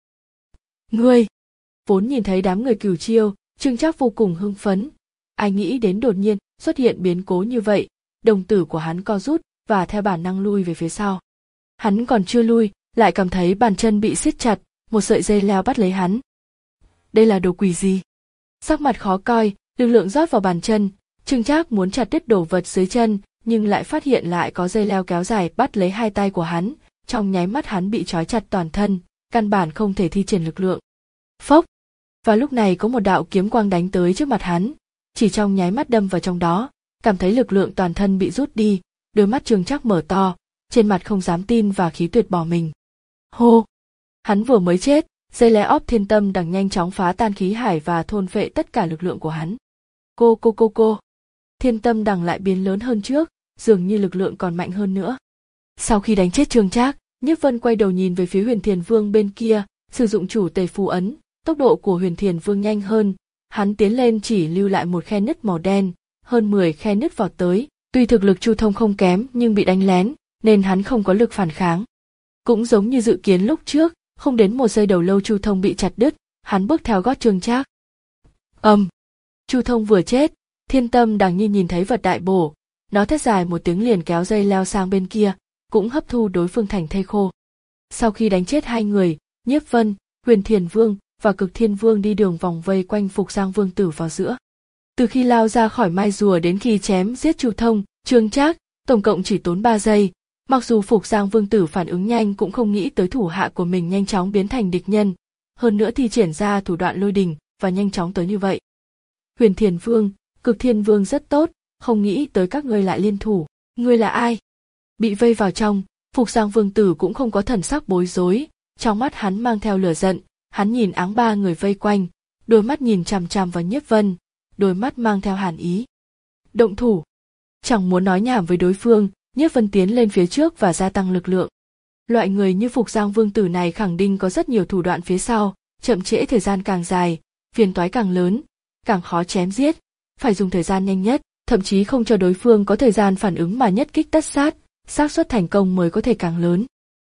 S1: Ngươi! Vốn nhìn thấy đám người cửu chiêu, Trương Trác vô cùng hưng phấn. Ai nghĩ đến đột nhiên xuất hiện biến cố như vậy, đồng tử của hắn co rút và theo bản năng lui về phía sau. Hắn còn chưa lui, lại cảm thấy bàn chân bị siết chặt, một sợi dây leo bắt lấy hắn. Đây là đồ quỷ gì? Sắc mặt khó coi, lực lượng rót vào bàn chân, Trương Trác muốn chặt đứt đồ vật dưới chân, nhưng lại phát hiện lại có dây leo kéo dài bắt lấy hai tay của hắn, trong nháy mắt hắn bị trói chặt toàn thân, căn bản không thể thi triển lực lượng. Phốc! Và lúc này có một đạo kiếm quang đánh tới trước mặt hắn, chỉ trong nháy mắt đâm vào trong đó, cảm thấy lực lượng toàn thân bị rút đi, đôi mắt Trương Trác mở to, trên mặt không dám tin và khí tuyệt bỏ mình. Hô! Hắn vừa mới chết, dây leo óp Thiên Tâm Đằng nhanh chóng phá tan khí hải và thôn phệ tất cả lực lượng của hắn. Cô cô cô cô! Thiên Tâm Đằng lại biến lớn hơn trước, dường như lực lượng còn mạnh hơn nữa. Sau khi đánh chết Trương Trác, Nhiếp Vân quay đầu nhìn về phía Huyền Thiền Vương bên kia, sử dụng chủ tề phù ấn, tốc độ của Huyền Thiền Vương nhanh hơn, hắn tiến lên chỉ lưu lại một khe nứt màu đen, hơn mười khe nứt vọt tới, tuy thực lực Chu Thông không kém nhưng bị đánh lén, nên hắn không có lực phản kháng. Cũng giống như dự kiến lúc trước, không đến một giây đầu lâu Chu Thông bị chặt đứt, hắn bước theo gót Trương Trác. Ầm! Um, Chu Thông vừa chết, Thiên Tâm Đằng như nhìn thấy vật đại bổ, nó thét dài một tiếng liền kéo dây leo sang bên kia, cũng hấp thu đối phương thành thây khô. Sau khi đánh chết hai người, Nhiếp Vân, Huyền Thiền Vương và Cực Thiên Vương đi đường vòng vây quanh Phục Giang Vương tử vào giữa. Từ khi lao ra khỏi mai rùa đến khi chém giết Chu Thông, Trương Trác, tổng cộng chỉ tốn ba giây. Mặc dù Phục Giang Vương tử phản ứng nhanh cũng không nghĩ tới thủ hạ của mình nhanh chóng biến thành địch nhân, hơn nữa thi triển ra thủ đoạn lôi đình và nhanh chóng tới như vậy. Huyền Thiền Vương, Cực Thiên Vương rất tốt, không nghĩ tới các ngươi lại liên thủ. Ngươi là ai? Bị vây vào trong, Phục Giang Vương tử cũng không có thần sắc bối rối, trong mắt hắn mang theo lửa giận, hắn nhìn áng ba người vây quanh, đôi mắt nhìn chằm chằm vào Nhiếp Vân, đôi mắt mang theo hàn ý. Động thủ! Chẳng muốn nói nhảm với đối phương, Nhiếp Vân tiến lên phía trước và gia tăng lực lượng. Loại người như Phục Giang Vương tử này khẳng định có rất nhiều thủ đoạn phía sau, chậm trễ thời gian càng dài, phiền toái càng lớn, càng khó chém giết, phải dùng thời gian nhanh nhất, thậm chí không cho đối phương có thời gian phản ứng mà nhất kích tất sát, xác suất thành công mới có thể càng lớn.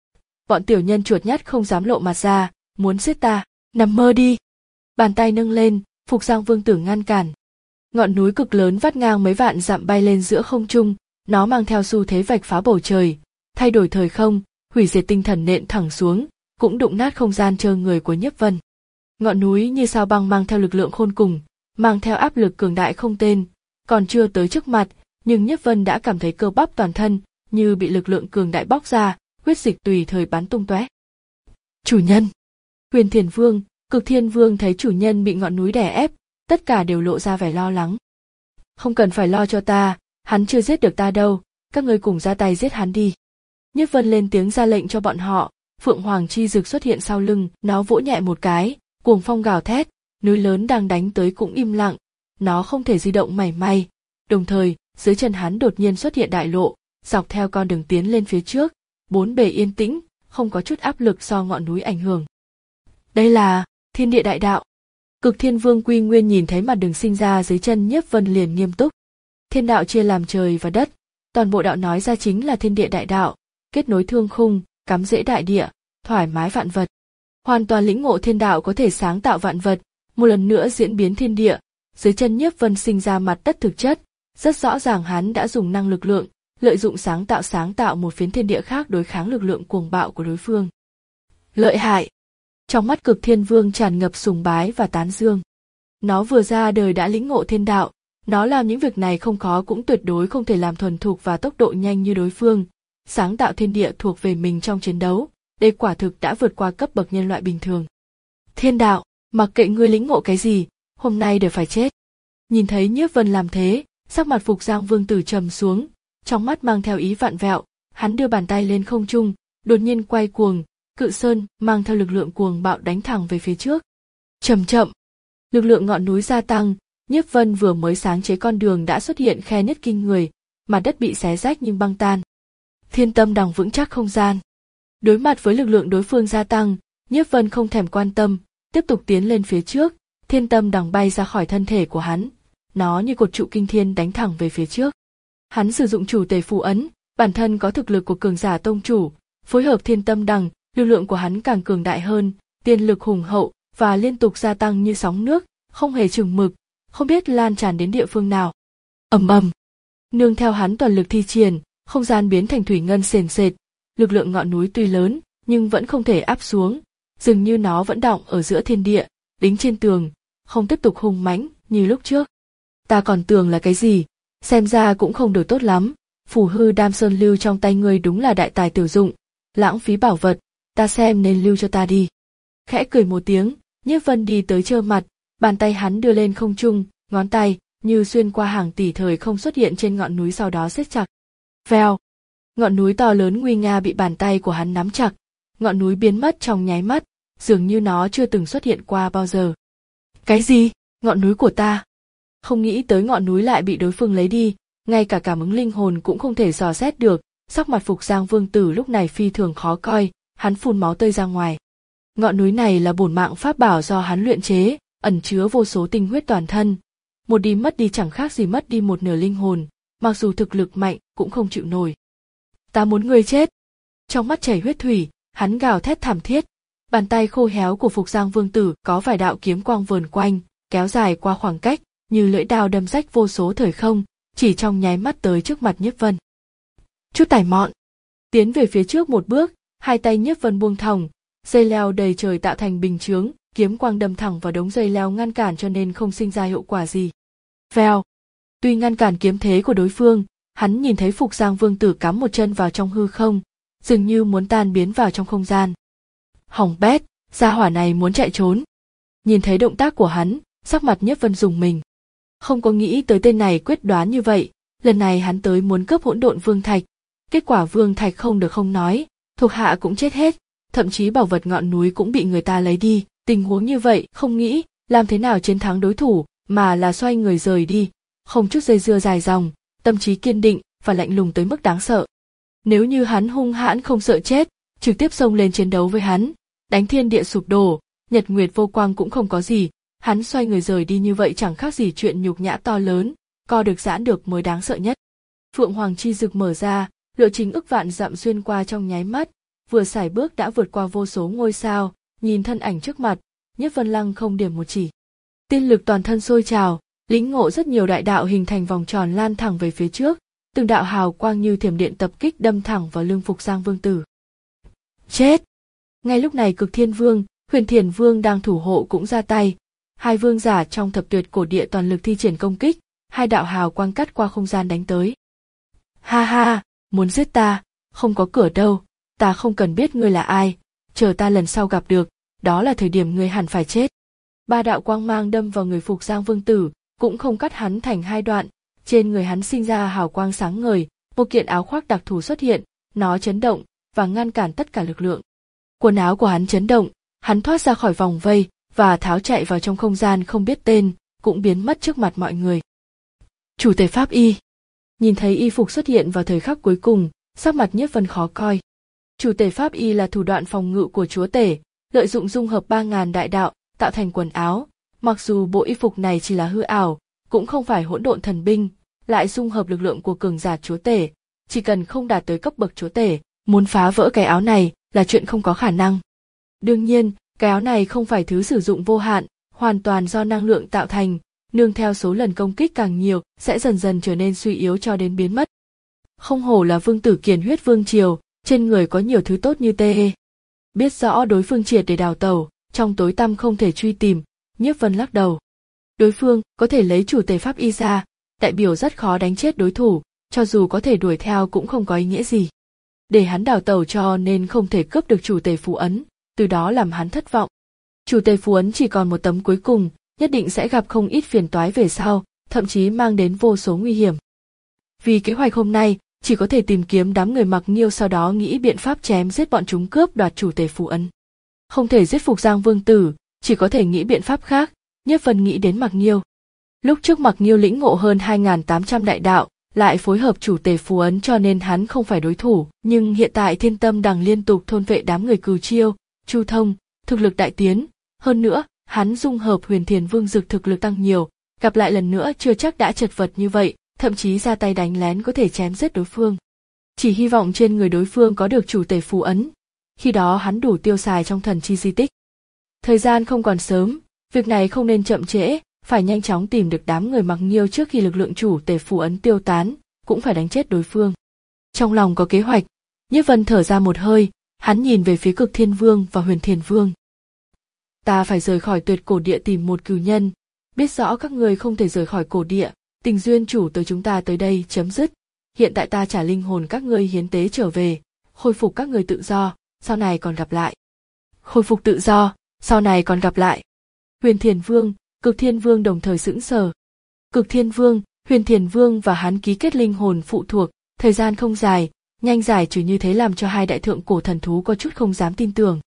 S1: Bọn tiểu nhân chuột nhắt không dám lộ mặt ra, muốn giết ta, nằm mơ đi. Bàn tay nâng lên, Phục Giang Vương tử ngăn cản. Ngọn núi cực lớn vắt ngang mấy vạn dặm bay lên giữa không trung, nó mang theo xu thế vạch phá bầu trời, thay đổi thời không, hủy diệt tinh thần nện thẳng xuống, cũng đụng nát không gian trơ người của Nhiếp Vân. Ngọn núi như sao băng mang theo lực lượng khôn cùng, mang theo áp lực cường đại không tên, còn chưa tới trước mặt, nhưng Nhiếp Vân đã cảm thấy cơ bắp toàn thân như bị lực lượng cường đại bóc ra, huyết dịch tùy thời bắn tung tóe. Chủ nhân! Huyền Thiền Vương, Cực Thiên Vương thấy chủ nhân bị ngọn núi đè ép, tất cả đều lộ ra vẻ lo lắng. Không cần phải lo cho ta, hắn chưa giết được ta đâu, các ngươi cùng ra tay giết hắn đi. Nhiếp Vân lên tiếng ra lệnh cho bọn họ. Phượng Hoàng Chi Dực xuất hiện sau lưng, nó vỗ nhẹ một cái, cuồng phong gào thét, núi lớn đang đánh tới cũng im lặng, nó không thể di động mảy may. Đồng thời, dưới chân hắn đột nhiên xuất hiện đại lộ, dọc theo con đường tiến lên phía trước, bốn bề yên tĩnh, không có chút áp lực do ngọn núi ảnh hưởng. Đây là Thiên Địa Đại Đạo. Cực Thiên Vương Quy Nguyên nhìn thấy mặt đường sinh ra dưới chân Nhiếp Vân liền nghiêm túc. Thiên đạo chia làm trời và đất, toàn bộ đạo nói ra chính là Thiên Địa Đại Đạo, kết nối thương khung, cắm rễ đại địa, thoải mái vạn vật. Hoàn toàn lĩnh ngộ thiên đạo có thể sáng tạo vạn vật, một lần nữa diễn biến thiên địa. Dưới chân Nhiếp Vân sinh ra mặt đất thực chất, rất rõ ràng hắn đã dùng năng lực lượng, lợi dụng sáng tạo sáng tạo một phiến thiên địa khác đối kháng lực lượng cuồng bạo của đối phương. Lợi hại! Trong mắt Cực Thiên Vương tràn ngập sùng bái và tán dương. Nó vừa ra đời đã lĩnh ngộ thiên đạo, nó làm những việc này không khó cũng tuyệt đối không thể làm thuần thục và tốc độ nhanh như đối phương. Sáng tạo thiên địa thuộc về mình trong chiến đấu, đây quả thực đã vượt qua cấp bậc nhân loại bình thường. Thiên đạo, mặc kệ ngươi lĩnh ngộ cái gì, hôm nay đều phải chết. Nhìn thấy Nhiếp Vân làm thế, sắc mặt Phục Giang Vương Tử trầm xuống, trong mắt mang theo ý vạn vẹo, hắn đưa bàn tay lên không trung, đột nhiên quay cuồng, cự sơn mang theo lực lượng cuồng bạo đánh thẳng về phía trước. Chậm chậm, lực lượng ngọn núi gia tăng, Nhiếp Vân vừa mới sáng chế con đường đã xuất hiện khe nứt kinh người, mặt đất bị xé rách nhưng băng tan. Thiên tâm đằng vững chắc không gian. Đối mặt với lực lượng đối phương gia tăng, Nhiếp Vân không thèm quan tâm, tiếp tục tiến lên phía trước, thiên tâm đằng bay ra khỏi thân thể của hắn, nó như cột trụ kinh thiên đánh thẳng về phía trước. Hắn sử dụng chủ tề phù ấn, bản thân có thực lực của cường giả tông chủ, phối hợp thiên tâm đằng, lực lượng của hắn càng cường đại hơn, tiên lực hùng hậu và liên tục gia tăng như sóng nước, không hề chừng mực, không biết lan tràn đến địa phương nào. Ầm ầm, nương theo hắn toàn lực thi triển, không gian biến thành thủy ngân sền sệt, lực lượng ngọn núi tuy lớn nhưng vẫn không thể áp xuống, dường như nó vẫn đọng ở giữa thiên địa, đính trên tường, không tiếp tục hung mãnh như lúc trước. Ta còn tưởng là cái gì, xem ra cũng không được tốt lắm, phù hư đam sơn lưu trong tay ngươi đúng là đại tài tiểu dụng, lãng phí bảo vật, ta xem nên lưu cho ta đi. Khẽ cười một tiếng, Nhiếp Vân đi tới trơ mặt, bàn tay hắn đưa lên không trung, ngón tay như xuyên qua hàng tỷ thời không xuất hiện trên ngọn núi sau đó siết chặt. Vèo, ngọn núi to lớn nguy nga bị bàn tay của hắn nắm chặt, ngọn núi biến mất trong nháy mắt, dường như nó chưa từng xuất hiện qua bao giờ. Cái gì? Ngọn núi của ta? Không nghĩ tới ngọn núi lại bị đối phương lấy đi, ngay cả cảm ứng linh hồn cũng không thể dò xét được, sắc mặt Phục Giang Vương Tử lúc này phi thường khó coi, hắn phun máu tươi ra ngoài. Ngọn núi này là bổn mạng pháp bảo do hắn luyện chế, ẩn chứa vô số tinh huyết toàn thân. Một đi mất đi chẳng khác gì mất đi một nửa linh hồn, mặc dù thực lực mạnh cũng không chịu nổi. Ta muốn ngươi chết. Trong mắt chảy huyết thủy, hắn gào thét thảm thiết. Bàn tay khô héo của Phục Giang Vương Tử có vài đạo kiếm quang vờn quanh, kéo dài qua khoảng cách, như lưỡi đao đâm rách vô số thời không, chỉ trong nháy mắt tới trước mặt Nhiếp Vân. Chút tài mọn. Tiến về phía trước một bước, hai tay Nhiếp Vân buông thòng, dây leo đầy trời tạo thành bình chướng, kiếm quang đâm thẳng vào đống dây leo ngăn cản cho nên không sinh ra hiệu quả gì. Vèo. Tuy ngăn cản kiếm thế của đối phương, hắn nhìn thấy Phục Giang Vương Tử cắm một chân vào trong hư không, dường như muốn tan biến vào trong không gian. Hỏng bét, gia hỏa này muốn chạy trốn. Nhìn thấy động tác của hắn, sắc mặt Nhiếp Vân rùng mình. Không có nghĩ tới tên này quyết đoán như vậy, lần này hắn tới muốn cướp hỗn độn vương thạch. Kết quả vương thạch không được không nói, thuộc hạ cũng chết hết, thậm chí bảo vật ngọn núi cũng bị người ta lấy đi. Tình huống như vậy không nghĩ làm thế nào chiến thắng đối thủ, mà là xoay người rời đi, không chút dây dưa dài dòng, tâm trí kiên định và lạnh lùng tới mức đáng sợ. Nếu như hắn hung hãn không sợ chết, trực tiếp xông lên chiến đấu với hắn, đánh thiên địa sụp đổ, nhật nguyệt vô quang cũng không có gì, hắn xoay người rời đi như vậy chẳng khác gì chuyện nhục nhã to lớn, co được giãn được mới đáng sợ nhất. Phượng Hoàng Chi Dực mở ra, lộ trình ức vạn dặm xuyên qua trong nháy mắt, vừa sải bước đã vượt qua vô số ngôi sao, nhìn thân ảnh trước mặt, Nhiếp Vân lăng không điểm một chỉ. Tiên lực toàn thân sôi trào, lĩnh ngộ rất nhiều đại đạo hình thành vòng tròn lan thẳng về phía trước, từng đạo hào quang như thiểm điện tập kích đâm thẳng vào lưng Phục Giang Vương Tử. Chết! Ngay lúc này Cực Thiên Vương, Huyền Thiền Vương đang thủ hộ cũng ra tay, hai vương giả trong thập tuyệt cổ địa toàn lực thi triển công kích, hai đạo hào quang cắt qua không gian đánh tới. Ha ha, muốn giết ta, không có cửa đâu, ta không cần biết ngươi là ai, chờ ta lần sau gặp được, đó là thời điểm ngươi hẳn phải chết. Ba đạo quang mang đâm vào người Phục Giang Vương Tử, cũng không cắt hắn thành hai đoạn. Trên người hắn sinh ra hào quang sáng ngời, một kiện áo khoác đặc thù xuất hiện, nó chấn động và ngăn cản tất cả lực lượng. Quần áo của hắn chấn động, hắn thoát ra khỏi vòng vây và tháo chạy vào trong không gian không biết tên, cũng biến mất trước mặt mọi người. Chủ tể Pháp Y. Nhìn thấy y phục xuất hiện vào thời khắc cuối cùng, sắc mặt Nhiếp Vân khó coi. Chủ tể Pháp Y là thủ đoạn phòng ngự của chúa tể, lợi dụng dung hợp ba ngàn đại đạo tạo thành quần áo. Mặc dù bộ y phục này chỉ là hư ảo, cũng không phải hỗn độn thần binh, lại dung hợp lực lượng của cường giả chúa tể, chỉ cần không đạt tới cấp bậc chúa tể, muốn phá vỡ cái áo này là chuyện không có khả năng. Đương nhiên, cái áo này không phải thứ sử dụng vô hạn, hoàn toàn do năng lượng tạo thành, nương theo số lần công kích càng nhiều sẽ dần dần trở nên suy yếu cho đến biến mất. Không hổ là vương tử Kiền Huyết Vương Triều, trên người có nhiều thứ tốt như tê. Biết rõ đối phương triệt để đào tẩu, trong tối tăm không thể truy tìm, Nhiếp Vân lắc đầu. Đối phương có thể lấy chủ tể Pháp Y ra, đại biểu rất khó đánh chết đối thủ, cho dù có thể đuổi theo cũng không có ý nghĩa gì. Để hắn đào tẩu cho nên không thể cướp được chủ tể phù ấn, từ đó làm hắn thất vọng. Chủ tể phù ấn chỉ còn một tấm cuối cùng, nhất định sẽ gặp không ít phiền toái về sau, thậm chí mang đến vô số nguy hiểm. Vì kế hoạch hôm nay, chỉ có thể tìm kiếm đám người Mặc Nghiêu, sau đó nghĩ biện pháp chém giết bọn chúng cướp đoạt chủ tể phù ấn. Không thể giết Phục Giang Vương Tử, chỉ có thể nghĩ biện pháp khác. Nhiếp Vân nghĩ đến Mặc Nghiêu. Lúc trước Mặc Nghiêu lĩnh ngộ hơn hai nghìn tám trăm đại đạo, lại phối hợp chủ tể phù ấn cho nên hắn không phải đối thủ, nhưng hiện tại Thiên Tâm Đằng liên tục thôn vệ đám người Cừu Chiêu, Chu Thông, thực lực đại tiến, hơn nữa, hắn dung hợp Huyền Thiền Vương Dực thực lực tăng nhiều, gặp lại lần nữa chưa chắc đã chật vật như vậy, thậm chí ra tay đánh lén có thể chém giết đối phương. Chỉ hy vọng trên người đối phương có được chủ tể phù ấn, khi đó hắn đủ tiêu xài trong thần chi di tích. Thời gian không còn sớm, việc này không nên chậm trễ, phải nhanh chóng tìm được đám người Mặc Nghiêu trước khi lực lượng chủ tể phù ấn tiêu tán, cũng phải đánh chết đối phương. Trong lòng có kế hoạch, Nhiếp Vân thở ra một hơi, hắn nhìn về phía Cực Thiên Vương và Huyền Thiền Vương. Ta phải rời khỏi Tuyệt Cổ Địa tìm một cừu nhân, biết rõ các người không thể rời khỏi cổ địa, tình duyên chủ tới chúng ta tới đây chấm dứt. Hiện tại ta trả linh hồn các ngươi hiến tế trở về, khôi phục các người tự do, sau này còn gặp lại. Khôi phục tự do, sau này còn gặp lại. Huyền Thiền Vương, Cực Thiên Vương đồng thời sững sờ. Cực Thiên Vương, Huyền Thiền Vương và hắn ký kết linh hồn phụ thuộc, thời gian không dài, nhanh giải trừ như thế làm cho hai đại thượng cổ thần thú có chút không dám tin tưởng.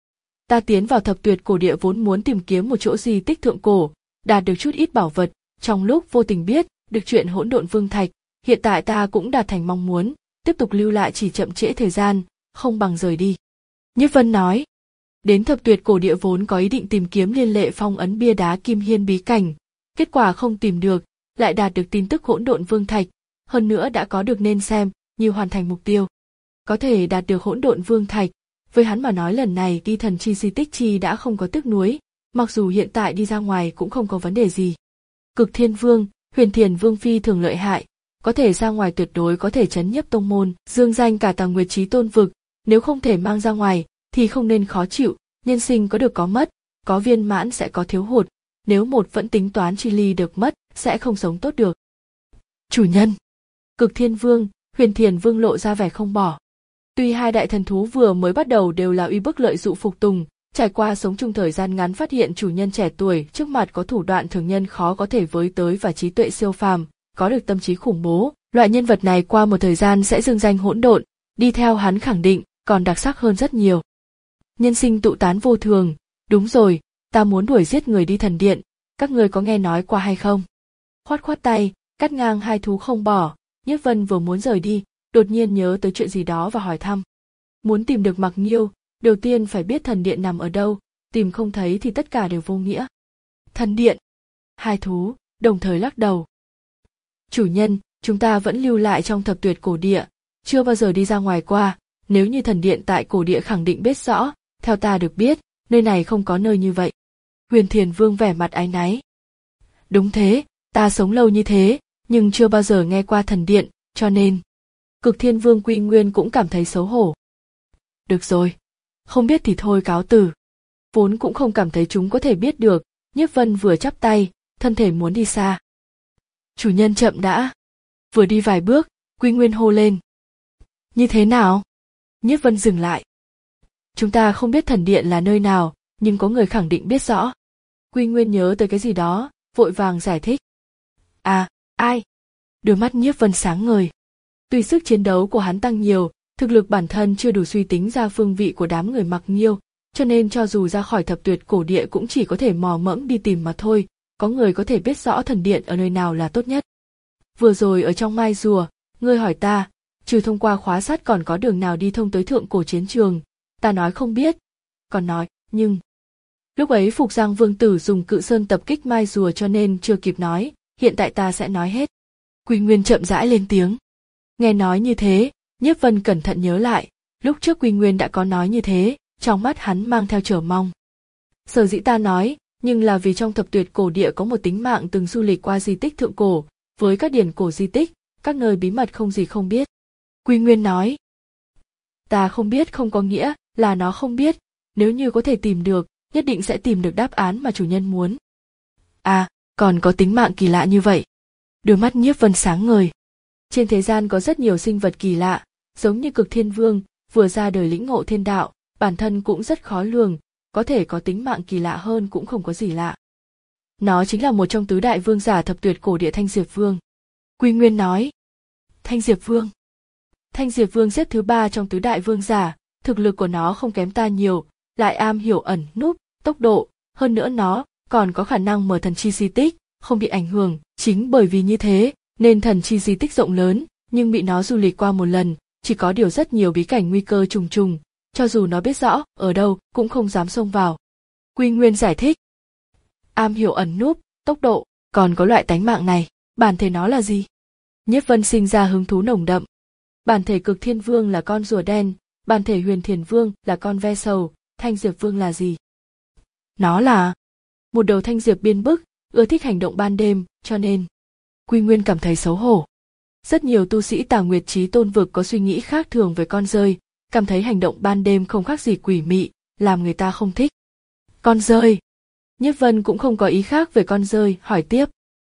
S1: Ta tiến vào Thập Tuyệt Cổ Địa vốn muốn tìm kiếm một chỗ di tích thượng cổ, đạt được chút ít bảo vật, trong lúc vô tình biết được chuyện Hỗn Độn Vương Thạch, hiện tại ta cũng đạt thành mong muốn, tiếp tục lưu lại chỉ chậm trễ thời gian, không bằng rời đi. Nhiếp Vân nói. Đến Thập Tuyệt Cổ Địa vốn có ý định tìm kiếm liên lệ phong ấn bia đá Kim Hiên bí cảnh, kết quả không tìm được, lại đạt được tin tức Hỗn Độn Vương Thạch, hơn nữa đã có được nên xem như hoàn thành mục tiêu. Có thể đạt được Hỗn Độn Vương Thạch, với hắn mà nói lần này đi thần chi di tích chi đã không có tiếc nuối, mặc dù hiện tại đi ra ngoài cũng không có vấn đề gì. Cực Thiên Vương, Huyền Thiền Vương phi thường lợi hại, có thể ra ngoài tuyệt đối có thể chấn nhiếp tông môn, dương danh cả Tàng Nguyệt Chí Tôn vực, nếu không thể mang ra ngoài thì không nên khó chịu, nhân sinh có được có mất, có viên mãn sẽ có thiếu hụt, nếu một vẫn tính toán chi ly được mất, sẽ không sống tốt được. Chủ nhân. Cực Thiên Vương, Huyền Thiền Vương lộ ra vẻ không bỏ. Tuy hai đại thần thú vừa mới bắt đầu đều là uy bức lợi dụ phục tùng, trải qua sống chung thời gian ngắn phát hiện chủ nhân trẻ tuổi trước mặt có thủ đoạn thường nhân khó có thể với tới và trí tuệ siêu phàm, có được tâm trí khủng bố, loại nhân vật này qua một thời gian sẽ dương danh hỗn độn, đi theo hắn khẳng định còn đặc sắc hơn rất nhiều. Nhân sinh tụ tán vô thường, đúng rồi, ta muốn đuổi giết người đi thần điện, các ngươi có nghe nói qua hay không? Khoát khoát tay, cắt ngang hai thú không bỏ, Nhiếp Vân vừa muốn rời đi, đột nhiên nhớ tới chuyện gì đó và hỏi thăm. Muốn tìm được Mặc Nghiêu, đầu tiên phải biết thần điện nằm ở đâu, tìm không thấy thì tất cả đều vô nghĩa. Thần điện. Hai thú đồng thời lắc đầu. Chủ nhân, chúng ta vẫn lưu lại trong Thập Tuyệt Cổ Địa, chưa bao giờ đi ra ngoài qua, nếu như thần điện tại cổ địa khẳng định biết rõ, theo ta được biết, nơi này không có nơi như vậy. Huyền Thiền Vương vẻ mặt áy náy. Đúng thế, ta sống lâu như thế, nhưng chưa bao giờ nghe qua thần điện, cho nên... Cực Thiên Vương Quy Nguyên cũng cảm thấy xấu hổ. Được rồi, không biết thì thôi cáo từ. Vốn cũng không cảm thấy chúng có thể biết được, Nhiếp Vân vừa chắp tay, thân thể muốn đi xa. Chủ nhân chậm đã. Vừa đi vài bước, Quy Nguyên hô lên. Như thế nào? Nhiếp Vân dừng lại. Chúng ta không biết thần điện là nơi nào, nhưng có người khẳng định biết rõ. Quy Nguyên nhớ tới cái gì đó, vội vàng giải thích. À, ai? Đôi mắt Nhiếp Vân sáng ngời. Tuy sức chiến đấu của hắn tăng nhiều, thực lực bản thân chưa đủ suy tính ra phương vị của đám người Mặc Nghiêu, cho nên cho dù ra khỏi thập tuyệt cổ địa cũng chỉ có thể mò mẫm đi tìm mà thôi, có người có thể biết rõ thần điện ở nơi nào là tốt nhất. Vừa rồi ở trong mai rùa, ngươi hỏi ta, trừ thông qua khóa sắt còn có đường nào đi thông tới thượng cổ chiến trường, ta nói không biết, còn nói, nhưng... Lúc ấy Phục Giang Vương Tử dùng cự sơn tập kích mai rùa cho nên chưa kịp nói, hiện tại ta sẽ nói hết. Quy Nguyên chậm rãi lên tiếng. Nghe nói như thế, Nhiếp Vân cẩn thận nhớ lại, lúc trước Quy Nguyên đã có nói như thế, trong mắt hắn mang theo chờ mong. Sở dĩ ta nói, nhưng là vì trong thập tuyệt cổ địa có một tính mạng từng du lịch qua di tích thượng cổ, với các điển cổ di tích, các nơi bí mật không gì không biết. Quy Nguyên nói, ta không biết không có nghĩa là nó không biết, nếu như có thể tìm được, nhất định sẽ tìm được đáp án mà chủ nhân muốn. À, còn có tính mạng kỳ lạ như vậy. Đôi mắt Nhiếp Vân sáng ngời. Trên thế gian có rất nhiều sinh vật kỳ lạ, giống như Cực Thiên Vương, vừa ra đời lĩnh ngộ thiên đạo, bản thân cũng rất khó lường, có thể có tính mạng kỳ lạ hơn cũng không có gì lạ. Nó chính là một trong tứ đại vương giả thập tuyệt cổ địa Thanh Diệp Vương. Quy Nguyên nói. Thanh Diệp Vương. Thanh Diệp Vương xếp thứ ba trong tứ đại vương giả, thực lực của nó không kém ta nhiều, lại am hiểu ẩn núp, tốc độ, hơn nữa nó còn có khả năng mở thần chi di tích, không bị ảnh hưởng, chính bởi vì như thế, nên thần chi di tích rộng lớn, nhưng bị nó du lịch qua một lần, chỉ có điều rất nhiều bí cảnh nguy cơ trùng trùng, cho dù nó biết rõ ở đâu cũng không dám xông vào. Quy Nguyên giải thích. Am hiểu ẩn núp, tốc độ, còn có loại tánh mạng này, bản thể nó là gì? Nhiếp Vân sinh ra hứng thú nồng đậm. Bản thể Cực Thiên Vương là con rùa đen, bản thể Huyền Thiền Vương là con ve sầu, Thanh Diệp Vương là gì? Nó là một đầu thanh diệp biên bức, ưa thích hành động ban đêm, cho nên Quy Nguyên cảm thấy xấu hổ. Rất nhiều tu sĩ Tà Nguyệt Chí Tôn vực có suy nghĩ khác thường về con dơi, cảm thấy hành động ban đêm không khác gì quỷ mị, làm người ta không thích. Con dơi. Nhiếp Vân cũng không có ý khác về con dơi, hỏi tiếp.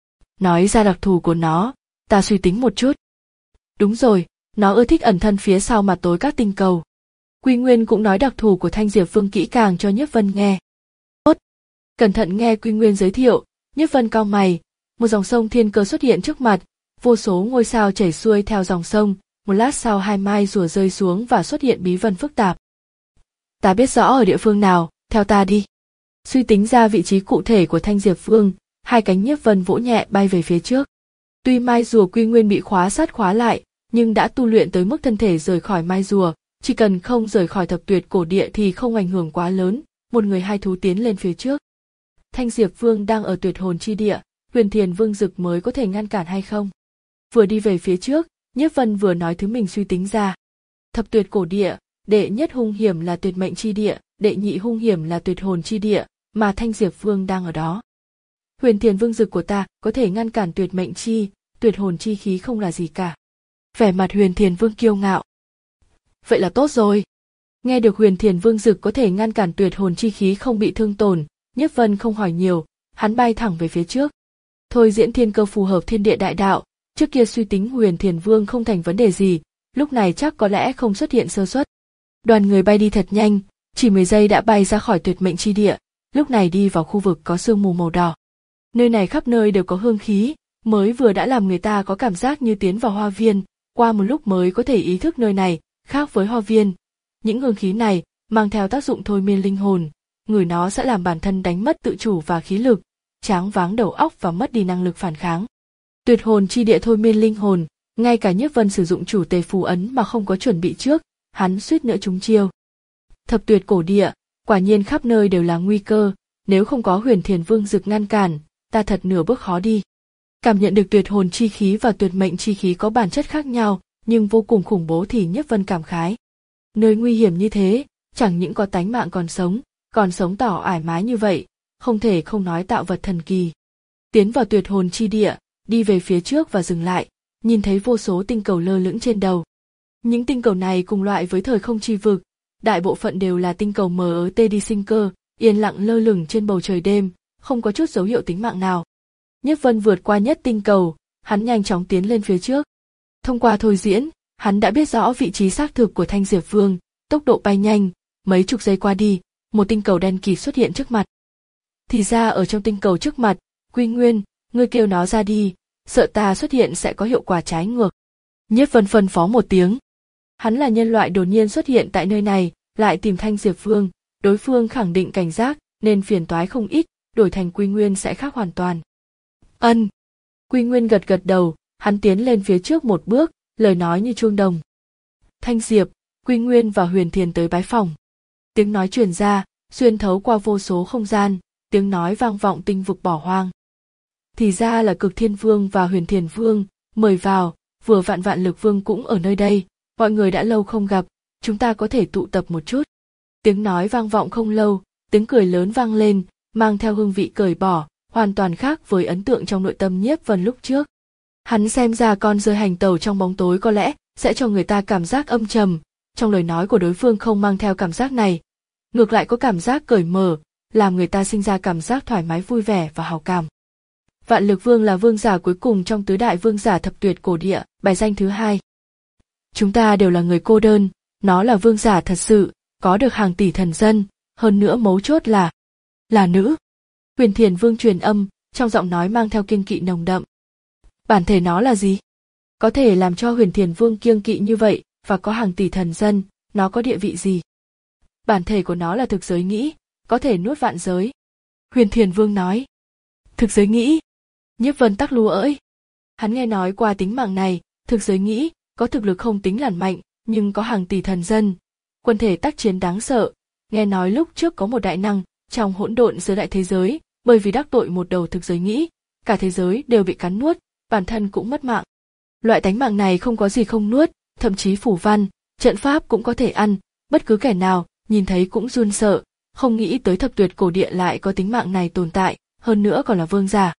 S1: Nói ra đặc thù của nó, ta suy tính một chút. Đúng rồi, nó ưa thích ẩn thân phía sau mặt tối các tinh cầu. Quy Nguyên cũng nói đặc thù của Thanh Diệp Vương kỹ càng cho Nhiếp Vân nghe. Tốt. Cẩn thận nghe Quy Nguyên giới thiệu, Nhiếp Vân cau mày, một dòng sông thiên cơ xuất hiện trước mặt, vô số ngôi sao chảy xuôi theo dòng sông, một lát sau hai mai rùa rơi xuống và xuất hiện bí vân phức tạp. Ta biết rõ ở địa phương nào, theo ta đi. Suy tính ra vị trí cụ thể của Thanh Diệp Vương, hai cánh Nhiếp Vân vỗ nhẹ bay về phía trước. Tuy mai rùa Quy Nguyên bị khóa sát khóa lại, nhưng đã tu luyện tới mức thân thể rời khỏi mai rùa, chỉ cần không rời khỏi thập tuyệt cổ địa thì không ảnh hưởng quá lớn, một người hai thú tiến lên phía trước. Thanh Diệp Vương đang ở tuyệt hồn chi địa, Huyền Thiền Vương Dực mới có thể ngăn cản hay không? Vừa đi về phía trước, Nhiếp Vân vừa nói thứ mình suy tính ra. Thập tuyệt cổ địa, đệ nhất hung hiểm là tuyệt mệnh chi địa, đệ nhị hung hiểm là tuyệt hồn chi địa, mà Thanh Diệp Vương đang ở đó. Huyền Thiền Vương Dực của ta có thể ngăn cản tuyệt mệnh chi, tuyệt hồn chi khí không là gì cả. Vẻ mặt Huyền Thiền Vương kiêu ngạo. Vậy là tốt rồi. Nghe được Huyền Thiền Vương Dực có thể ngăn cản tuyệt hồn chi khí không bị thương tổn, Nhiếp Vân không hỏi nhiều, hắn bay thẳng về phía trước. Thôi diễn thiên cơ phù hợp thiên địa đại đạo, trước kia suy tính Huyền Thiền Vương không thành vấn đề gì, lúc này chắc có lẽ không xuất hiện sơ suất. Đoàn người bay đi thật nhanh, chỉ mười giây đã bay ra khỏi tuyệt mệnh chi địa, lúc này đi vào khu vực có sương mù màu đỏ. Nơi này khắp nơi đều có hương khí, mới vừa đã làm người ta có cảm giác như tiến vào hoa viên, qua một lúc mới có thể ý thức nơi này khác với hoa viên. Những hương khí này mang theo tác dụng thôi miên linh hồn, ngửi nó sẽ làm bản thân đánh mất tự chủ và khí lực, choáng váng đầu óc và mất đi năng lực phản kháng. Tuyệt hồn chi địa thôi miên linh hồn, ngay cả Nhiếp Vân sử dụng chủ tề phù ấn mà không có chuẩn bị trước, hắn suýt nữa trúng chiêu. Thập tuyệt cổ địa, quả nhiên khắp nơi đều là nguy cơ, nếu không có Huyền Thiền Vương Dực ngăn cản, ta thật nửa bước khó đi. Cảm nhận được tuyệt hồn chi khí và tuyệt mệnh chi khí có bản chất khác nhau, nhưng vô cùng khủng bố thì Nhiếp Vân cảm khái. Nơi nguy hiểm như thế, chẳng những có tánh mạng còn sống, còn sống tỏ ải mái như vậy, không thể không nói tạo vật thần kỳ. Tiến vào tuyệt hồn chi địa, đi về phía trước và dừng lại, nhìn thấy vô số tinh cầu lơ lửng trên đầu. Những tinh cầu này cùng loại với thời không chi vực, đại bộ phận đều là tinh cầu mờ ớ tê đi sinh cơ, yên lặng lơ lửng trên bầu trời đêm, không có chút dấu hiệu tính mạng nào. Nhiếp Vân vượt qua nhất tinh cầu, hắn nhanh chóng tiến lên phía trước. Thông qua thôi diễn, hắn đã biết rõ vị trí xác thực của Thanh Diệp Vương, tốc độ bay nhanh, mấy chục giây qua đi, một tinh cầu đen kịt xuất hiện trước mặt. Thì ra ở trong tinh cầu trước mặt, Quy Nguyên, ngươi kêu nó ra đi, sợ ta xuất hiện sẽ có hiệu quả trái ngược. Nhiếp Vân phân phó một tiếng. Hắn là nhân loại đột nhiên xuất hiện tại nơi này, lại tìm Thanh Diệp Vương, đối phương khẳng định cảnh giác, nên phiền toái không ít, đổi thành Quy Nguyên sẽ khác hoàn toàn. Ân. Quy Nguyên gật gật đầu, hắn tiến lên phía trước một bước, lời nói như chuông đồng. Thanh Diệp, Quy Nguyên và Huyền Thiền tới bái phòng. Tiếng nói truyền ra, xuyên thấu qua vô số không gian, tiếng nói vang vọng tinh vực bỏ hoang. Thì ra là Cực Thiên Vương và Huyền Thiền Vương, mời vào, vừa vạn Vạn Lực Vương cũng ở nơi đây, mọi người đã lâu không gặp, chúng ta có thể tụ tập một chút. Tiếng nói vang vọng không lâu, tiếng cười lớn vang lên, mang theo hương vị cởi bỏ, hoàn toàn khác với ấn tượng trong nội tâm Nhiếp Vân lúc trước. Hắn xem ra con rơi hành tẩu trong bóng tối có lẽ sẽ cho người ta cảm giác âm trầm, trong lời nói của đối phương không mang theo cảm giác này, ngược lại có cảm giác cởi mở, làm người ta sinh ra cảm giác thoải mái vui vẻ và hào cảm. Vạn Lực Vương là vương giả cuối cùng trong tứ đại vương giả thập tuyệt cổ địa, bài danh thứ hai. Chúng ta đều là người cô đơn, nó là vương giả thật sự, có được hàng tỷ thần dân, hơn nữa mấu chốt là là nữ. Huyền Thiền Vương truyền âm, trong giọng nói mang theo kiêng kỵ nồng đậm. Bản thể nó là gì? Có thể làm cho Huyền Thiền Vương kiêng kỵ như vậy và có hàng tỷ thần dân, nó có địa vị gì? Bản thể của nó là thực giới nghĩ, có thể nuốt vạn giới. Huyền Thiền Vương nói. Thực giới nghĩ. Nhiếp Vân tắc lúa ỡi. Hắn nghe nói qua tính mạng này, thực giới nghĩ, có thực lực không tính là mạnh, nhưng có hàng tỷ thần dân. Quân thể tác chiến đáng sợ, nghe nói lúc trước có một đại năng, trong hỗn độn giữa đại thế giới, bởi vì đắc tội một đầu thực giới nghĩ, cả thế giới đều bị cắn nuốt, bản thân cũng mất mạng. Loại tánh mạng này không có gì không nuốt, thậm chí phủ văn, trận pháp cũng có thể ăn, bất cứ kẻ nào, nhìn thấy cũng run sợ, không nghĩ tới thập tuyệt cổ địa lại có tính mạng này tồn tại, hơn nữa còn là vương giả.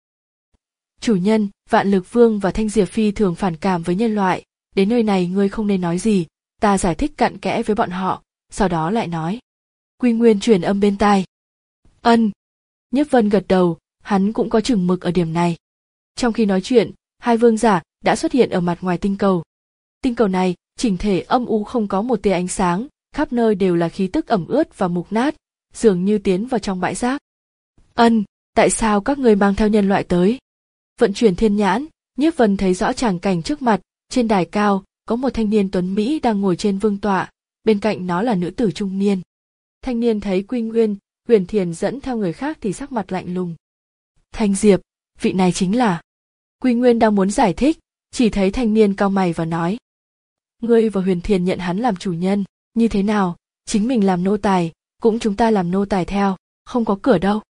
S1: Chủ nhân, Vạn Lực Vương và Thanh Diệp Phi thường phản cảm với nhân loại, đến nơi này ngươi không nên nói gì, ta giải thích cặn kẽ với bọn họ, sau đó lại nói. Quy Nguyên truyền âm bên tai. Ân. Nhiếp Vân gật đầu, hắn cũng có chừng mực ở điểm này. Trong khi nói chuyện, hai vương giả đã xuất hiện ở mặt ngoài tinh cầu. Tinh cầu này, chỉnh thể âm u không có một tia ánh sáng, khắp nơi đều là khí tức ẩm ướt và mục nát, dường như tiến vào trong bãi rác. Ân, tại sao các ngươi mang theo nhân loại tới? Vận chuyển thiên nhãn, Nhiếp Vân thấy rõ tràng cảnh trước mặt, trên đài cao, có một thanh niên tuấn Mỹ đang ngồi trên vương tọa, bên cạnh nó là nữ tử trung niên. Thanh niên thấy Quy Nguyên, Huyền Thiền dẫn theo người khác thì sắc mặt lạnh lùng. Thanh Diệp, vị này chính là... Quy Nguyên đang muốn giải thích, chỉ thấy thanh niên cau mày và nói. Ngươi và Huyền Thiền nhận hắn làm chủ nhân, như thế nào, chính mình làm nô tài, cũng chúng ta làm nô tài theo, không có cửa đâu.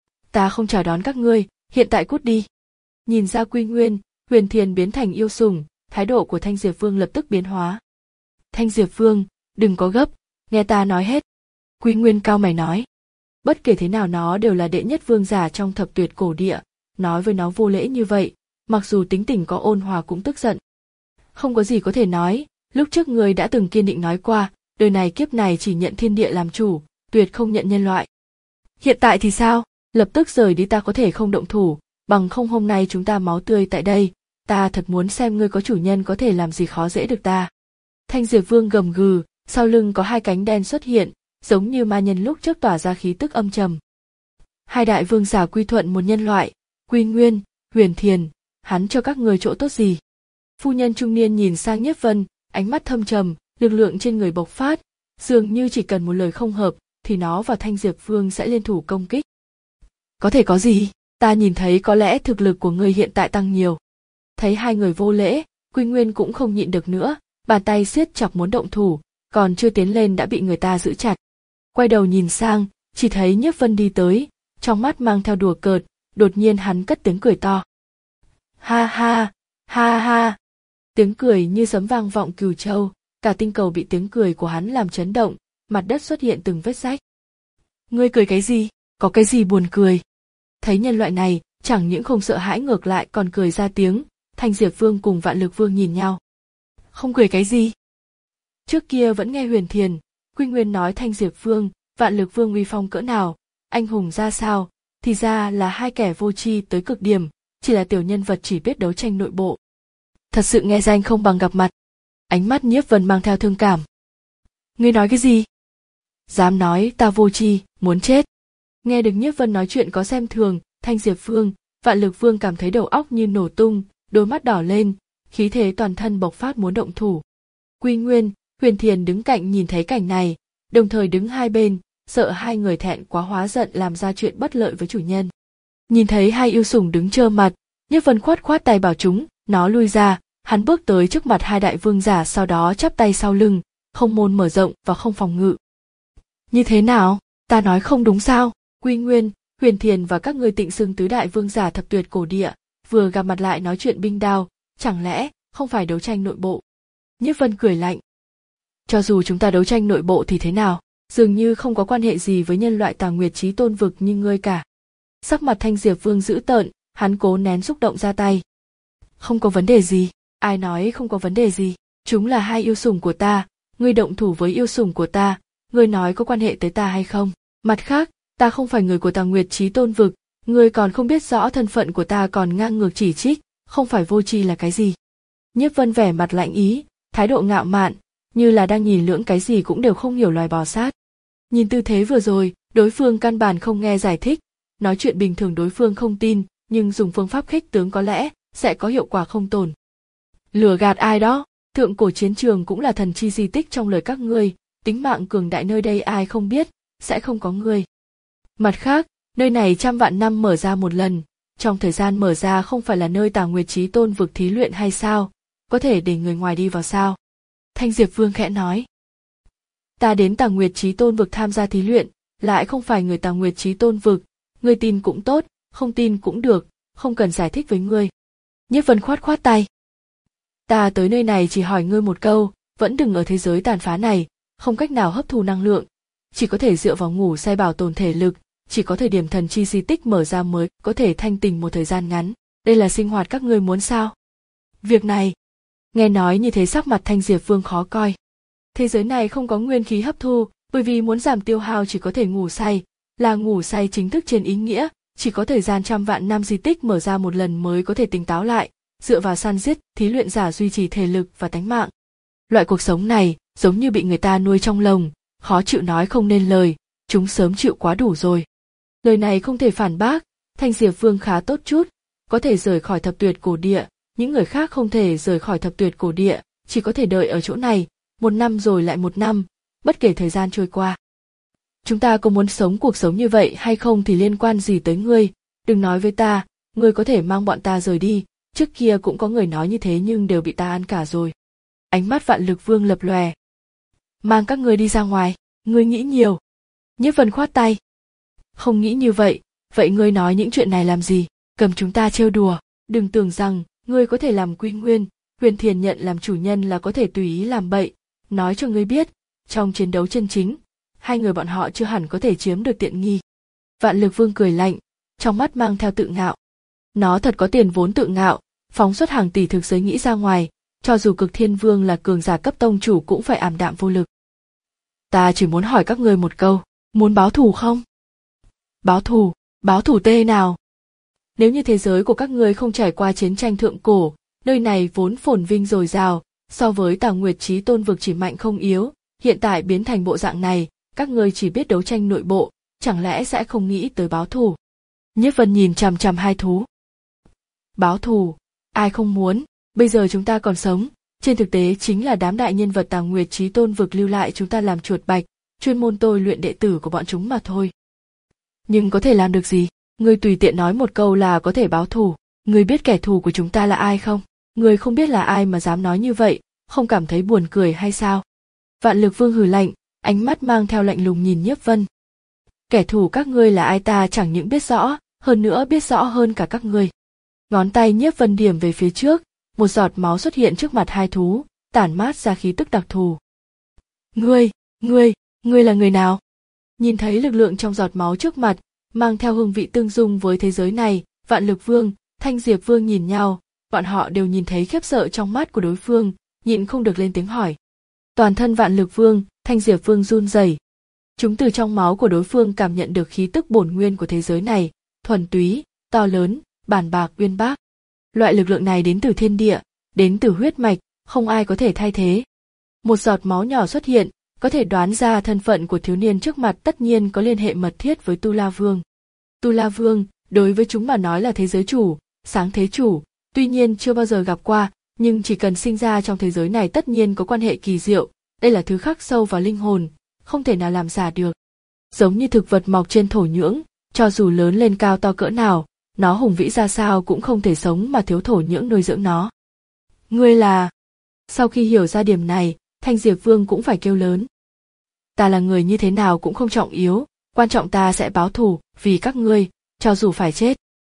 S1: Ta không chào đón các ngươi, hiện tại cút đi. Nhìn ra Quy Nguyên, Huyền Thiền biến thành yêu sủng, thái độ của Thanh Diệp Vương lập tức biến hóa. Thanh Diệp Vương, đừng có gấp, nghe ta nói hết. Quy Nguyên cau mày nói. Bất kể thế nào nó đều là đệ nhất vương giả trong thập tuyệt cổ địa, nói với nó vô lễ như vậy, mặc dù tính tình có ôn hòa cũng tức giận. Không có gì có thể nói, lúc trước ngươi đã từng kiên định nói qua, đời này kiếp này chỉ nhận thiên địa làm chủ, tuyệt không nhận nhân loại. Hiện tại thì sao? Lập tức rời đi, ta có thể không động thủ, bằng không hôm nay chúng ta máu tươi tại đây, ta thật muốn xem ngươi có chủ nhân có thể làm gì khó dễ được ta. Thanh Diệp Vương gầm gừ, sau lưng có hai cánh đen xuất hiện, giống như ma nhân lúc trước tỏa ra khí tức âm trầm. Hai đại vương giả quy thuận một nhân loại, Quy Nguyên, Huyền Thiền, hắn cho các người chỗ tốt gì? Phu nhân trung niên nhìn sang Nhiếp Vân, ánh mắt thâm trầm, lực lượng trên người bộc phát, dường như chỉ cần một lời không hợp, thì nó và Thanh Diệp Vương sẽ liên thủ công kích. Có thể có gì? Ta nhìn thấy có lẽ thực lực của ngươi hiện tại tăng nhiều. Thấy hai người vô lễ, Quy Nguyên cũng không nhịn được nữa, bàn tay siết chặt muốn động thủ, còn chưa tiến lên đã bị người ta giữ chặt. Quay đầu nhìn sang, chỉ thấy Nhiếp Vân đi tới, trong mắt mang theo đùa cợt, đột nhiên hắn cất tiếng cười to. Ha ha, ha ha. Tiếng cười như sấm vang vọng Cửu Châu, cả tinh cầu bị tiếng cười của hắn làm chấn động, mặt đất xuất hiện từng vết rách. Ngươi cười cái gì? Có cái gì buồn cười? Thấy nhân loại này, chẳng những không sợ hãi ngược lại còn cười ra tiếng, Thanh Diệp Vương cùng Vạn Lực Vương nhìn nhau. Không cười cái gì? Trước kia vẫn nghe Huyền Thiền, Quy Nguyên nói Thanh Diệp Vương, Vạn Lực Vương uy phong cỡ nào, anh hùng ra sao, thì ra là hai kẻ vô tri tới cực điểm, chỉ là tiểu nhân vật chỉ biết đấu tranh nội bộ. Thật sự nghe danh không bằng gặp mặt. Ánh mắt Nhiếp Vân mang theo thương cảm. Ngươi nói cái gì? Dám nói ta vô tri, muốn chết. Nghe được Nhiếp Vân nói chuyện có xem thường, Thanh Diệp Vương, Vạn Lực Vương cảm thấy đầu óc như nổ tung, đôi mắt đỏ lên, khí thế toàn thân bộc phát muốn động thủ. Quy Nguyên, Huyền Thiền đứng cạnh nhìn thấy cảnh này, đồng thời đứng hai bên, sợ hai người thẹn quá hóa giận làm ra chuyện bất lợi với chủ nhân. Nhìn thấy hai yêu sủng đứng trơ mặt, Nhiếp Vân khoát khoát tay bảo chúng, nó lui ra, hắn bước tới trước mặt hai đại vương giả sau đó chắp tay sau lưng, không môn mở rộng và không phòng ngự. Như thế nào, ta nói không đúng sao? Quy Nguyên, Huyền Thiền và các ngươi tịnh xưng tứ đại vương giả thập tuyệt cổ địa, vừa gặp mặt lại nói chuyện binh đao, chẳng lẽ không phải đấu tranh nội bộ? Nhiếp Vân cười lạnh. Cho dù chúng ta đấu tranh nội bộ thì thế nào, dường như không có quan hệ gì với nhân loại Tà Nguyệt Chí Tôn vực như ngươi cả. Sắc mặt Thanh Diệp Vương dữ tợn, hắn cố nén xúc động ra tay. Không có vấn đề gì, ai nói không có vấn đề gì, chúng là hai yêu sủng của ta, ngươi động thủ với yêu sủng của ta, ngươi nói có quan hệ tới ta hay không? Mặt khác, ta không phải người của Tà Nguyệt Chí Tôn vực, ngươi còn không biết rõ thân phận của ta còn ngang ngược chỉ trích, không phải vô tri là cái gì? Nhiếp Vân vẻ mặt lạnh ý, thái độ ngạo mạn, như là đang nhìn lưỡng cái gì cũng đều không hiểu loài bò sát. Nhìn tư thế vừa rồi, đối phương căn bản không nghe giải thích, nói chuyện bình thường đối phương không tin, nhưng dùng phương pháp khích tướng có lẽ sẽ có hiệu quả không tồi. Lừa gạt ai đó, thượng cổ chiến trường cũng là thần chi di tích trong lời các ngươi, tính mạng cường đại nơi đây ai không biết, sẽ không có ngươi. Mặt khác, nơi này trăm vạn năm mở ra một lần, trong thời gian mở ra không phải là nơi Tà Nguyệt Chí Tôn vực thí luyện hay sao, có thể để người ngoài đi vào sao? Thanh Diệp Vương khẽ nói. Ta đến Tà Nguyệt Chí Tôn vực tham gia thí luyện, lại không phải người Tà Nguyệt Chí Tôn vực, ngươi tin cũng tốt, không tin cũng được, không cần giải thích với ngươi. Nhiếp Vân khoát khoát tay. Ta tới nơi này chỉ hỏi ngươi một câu, vẫn đừng ở thế giới tàn phá này, không cách nào hấp thu năng lượng, chỉ có thể dựa vào ngủ say bảo tồn thể lực, chỉ có thời điểm thần chi di tích mở ra mới có thể thanh tình một thời gian ngắn. Đây là sinh hoạt các ngươi muốn sao? Việc này, nghe nói như thế sắc mặt Thanh Diệp Vương khó coi. Thế giới này không có nguyên khí hấp thu, bởi vì muốn giảm tiêu hao chỉ có thể ngủ say, là ngủ say chính thức trên ý nghĩa, chỉ có thời gian trăm vạn năm di tích mở ra một lần mới có thể tỉnh táo lại, dựa vào săn giết, thí luyện giả duy trì thể lực và tánh mạng. Loại cuộc sống này giống như bị người ta nuôi trong lồng, khó chịu nói không nên lời, chúng sớm chịu quá đủ rồi. Lời này không thể phản bác, Thanh Diệp Vương khá tốt chút, có thể rời khỏi thập tuyệt cổ địa, những người khác không thể rời khỏi thập tuyệt cổ địa, chỉ có thể đợi ở chỗ này, một năm rồi lại một năm, bất kể thời gian trôi qua. Chúng ta có muốn sống cuộc sống như vậy hay không thì liên quan gì tới ngươi, đừng nói với ta, ngươi có thể mang bọn ta rời đi, trước kia cũng có người nói như thế nhưng đều bị ta ăn cả rồi. Ánh mắt Vạn Lực Vương lập lòe. Mang các ngươi đi ra ngoài, ngươi nghĩ nhiều. Nhiếp Vân khoát tay. Không nghĩ như vậy, vậy ngươi nói những chuyện này làm gì, cầm chúng ta trêu đùa, đừng tưởng rằng ngươi có thể làm Quy Nguyên, Huyền Thiền nhận làm chủ nhân là có thể tùy ý làm bậy, nói cho ngươi biết, trong chiến đấu chân chính, hai người bọn họ chưa hẳn có thể chiếm được tiện nghi. Vạn Lực Vương cười lạnh, trong mắt mang theo tự ngạo. Nó thật có tiền vốn tự ngạo, phóng xuất hàng tỷ thực giới nghĩ ra ngoài, cho dù Cực Thiên Vương là cường giả cấp tông chủ cũng phải ảm đạm vô lực. Ta chỉ muốn hỏi các ngươi một câu, muốn báo thù không? Báo thù, báo thù tê nào? Nếu như thế giới của các ngươi không trải qua chiến tranh thượng cổ, nơi này vốn phồn vinh dồi dào, so với Tà Nguyệt Chí Tôn vực chỉ mạnh không yếu, hiện tại biến thành bộ dạng này, các ngươi chỉ biết đấu tranh nội bộ, chẳng lẽ sẽ không nghĩ tới báo thù? Nhiếp Vân nhìn chằm chằm hai thú. Báo thù, ai không muốn, bây giờ chúng ta còn sống, trên thực tế chính là đám đại nhân vật Tà Nguyệt Chí Tôn vực lưu lại chúng ta làm chuột bạch, chuyên môn tôi luyện đệ tử của bọn chúng mà thôi. Nhưng có thể làm được gì? Ngươi tùy tiện nói một câu là có thể báo thù, ngươi biết kẻ thù của chúng ta là ai không? Ngươi không biết là ai mà dám nói như vậy, không cảm thấy buồn cười hay sao? Vạn Lực Vương hừ lạnh, ánh mắt mang theo lạnh lùng nhìn Nhiếp Vân. Kẻ thù các ngươi là ai ta chẳng những biết rõ, hơn nữa biết rõ hơn cả các ngươi. Ngón tay Nhiếp Vân điểm về phía trước, một giọt máu xuất hiện trước mặt hai thú, tản mát ra khí tức đặc thù. Ngươi, ngươi, ngươi là người nào? Nhìn thấy lực lượng trong giọt máu trước mặt, mang theo hương vị tương dung với thế giới này, Vạn Lực Vương, Thanh Diệp Vương nhìn nhau, bọn họ đều nhìn thấy khiếp sợ trong mắt của đối phương, nhịn không được lên tiếng hỏi. Toàn thân Vạn Lực Vương, Thanh Diệp Vương run rẩy. Chúng từ trong máu của đối phương cảm nhận được khí tức bổn nguyên của thế giới này, thuần túy, to lớn, bản bạc uyên bác. Loại lực lượng này đến từ thiên địa, đến từ huyết mạch, không ai có thể thay thế. Một giọt máu nhỏ xuất hiện, có thể đoán ra thân phận của thiếu niên trước mặt tất nhiên có liên hệ mật thiết với Tu La Vương. Tu La Vương, đối với chúng mà nói là thế giới chủ, sáng thế chủ, tuy nhiên chưa bao giờ gặp qua, nhưng chỉ cần sinh ra trong thế giới này tất nhiên có quan hệ kỳ diệu, đây là thứ khắc sâu vào linh hồn, không thể nào làm giả được. Giống như thực vật mọc trên thổ nhưỡng, cho dù lớn lên cao to cỡ nào, nó hùng vĩ ra sao cũng không thể sống mà thiếu thổ nhưỡng nuôi dưỡng nó. Ngươi là... Sau khi hiểu ra điểm này, Thanh Diệp Vương cũng phải kêu lớn. Ta là người như thế nào cũng không trọng yếu, quan trọng ta sẽ báo thù vì các ngươi, cho dù phải chết.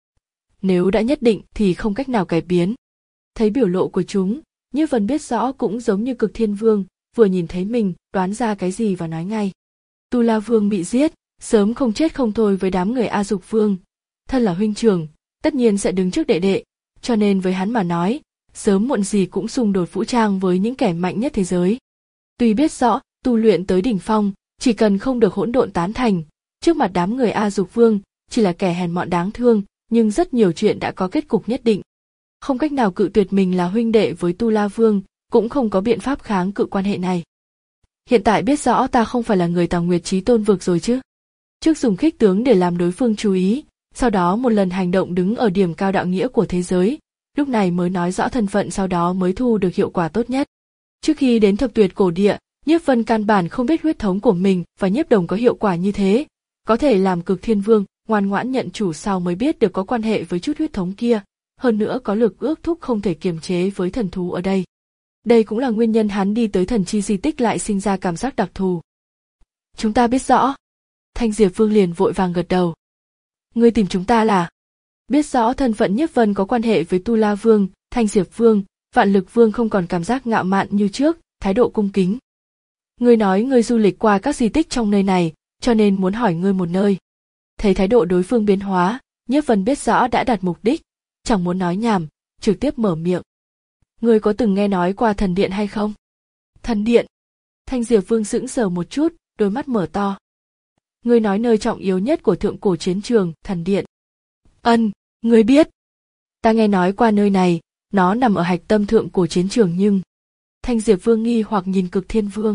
S1: Nếu đã nhất định thì không cách nào cải biến. Thấy biểu lộ của chúng, Nhiếp Vân biết rõ cũng giống như Cực Thiên Vương, vừa nhìn thấy mình, đoán ra cái gì và nói ngay. Tu La Vương bị giết, sớm không chết không thôi với đám người A Dục Vương. Thân là huynh trưởng, tất nhiên sẽ đứng trước đệ đệ, cho nên với hắn mà nói, sớm muộn gì cũng xung đột vũ trang với những kẻ mạnh nhất thế giới. Tuy biết rõ, tu luyện tới đỉnh phong, chỉ cần không được hỗn độn tán thành, trước mặt đám người A Dục Vương, chỉ là kẻ hèn mọn đáng thương, nhưng rất nhiều chuyện đã có kết cục nhất định. Không cách nào cự tuyệt mình là huynh đệ với Tu La Vương, cũng không có biện pháp kháng cự quan hệ này. Hiện tại biết rõ ta không phải là người Tào Nguyệt Chí Tôn vực rồi chứ. Trước dùng khích tướng để làm đối phương chú ý, sau đó một lần hành động đứng ở điểm cao đạo nghĩa của thế giới, lúc này mới nói rõ thân phận, sau đó mới thu được hiệu quả tốt nhất. Trước khi đến thập tuyệt cổ địa, Nhiếp Vân căn bản không biết huyết thống của mình và Nhiếp Đồng có hiệu quả như thế, có thể làm Cực Thiên Vương ngoan ngoãn nhận chủ sau mới biết được có quan hệ với chút huyết thống kia, hơn nữa có lực ước thúc không thể kiềm chế với thần thú ở đây. Đây cũng là nguyên nhân hắn đi tới thần chi di tích lại sinh ra cảm giác đặc thù. Chúng ta biết rõ. Thanh Diệp Vương liền vội vàng gật đầu. Ngươi tìm chúng ta là? Biết rõ thân phận Nhiếp Vân có quan hệ với Tu La Vương, Thanh Diệp Vương, Vạn Lực Vương không còn cảm giác ngạo mạn như trước, thái độ cung kính. Ngươi nói ngươi du lịch qua các di tích trong nơi này, cho nên muốn hỏi ngươi một nơi. Thấy thái độ đối phương biến hóa, Nhiếp Vân biết rõ đã đạt mục đích, chẳng muốn nói nhảm, trực tiếp mở miệng. Ngươi có từng nghe nói qua thần điện hay không? Thần điện? Thanh Diệp Vương sững sờ một chút, đôi mắt mở to. Ngươi nói nơi trọng yếu nhất của thượng cổ chiến trường, thần điện. Ân, ngươi biết. Ta nghe nói qua nơi này, nó nằm ở hạch tâm thượng cổ chiến trường nhưng... Thanh Diệp Vương nghi hoặc nhìn Cực Thiên Vương.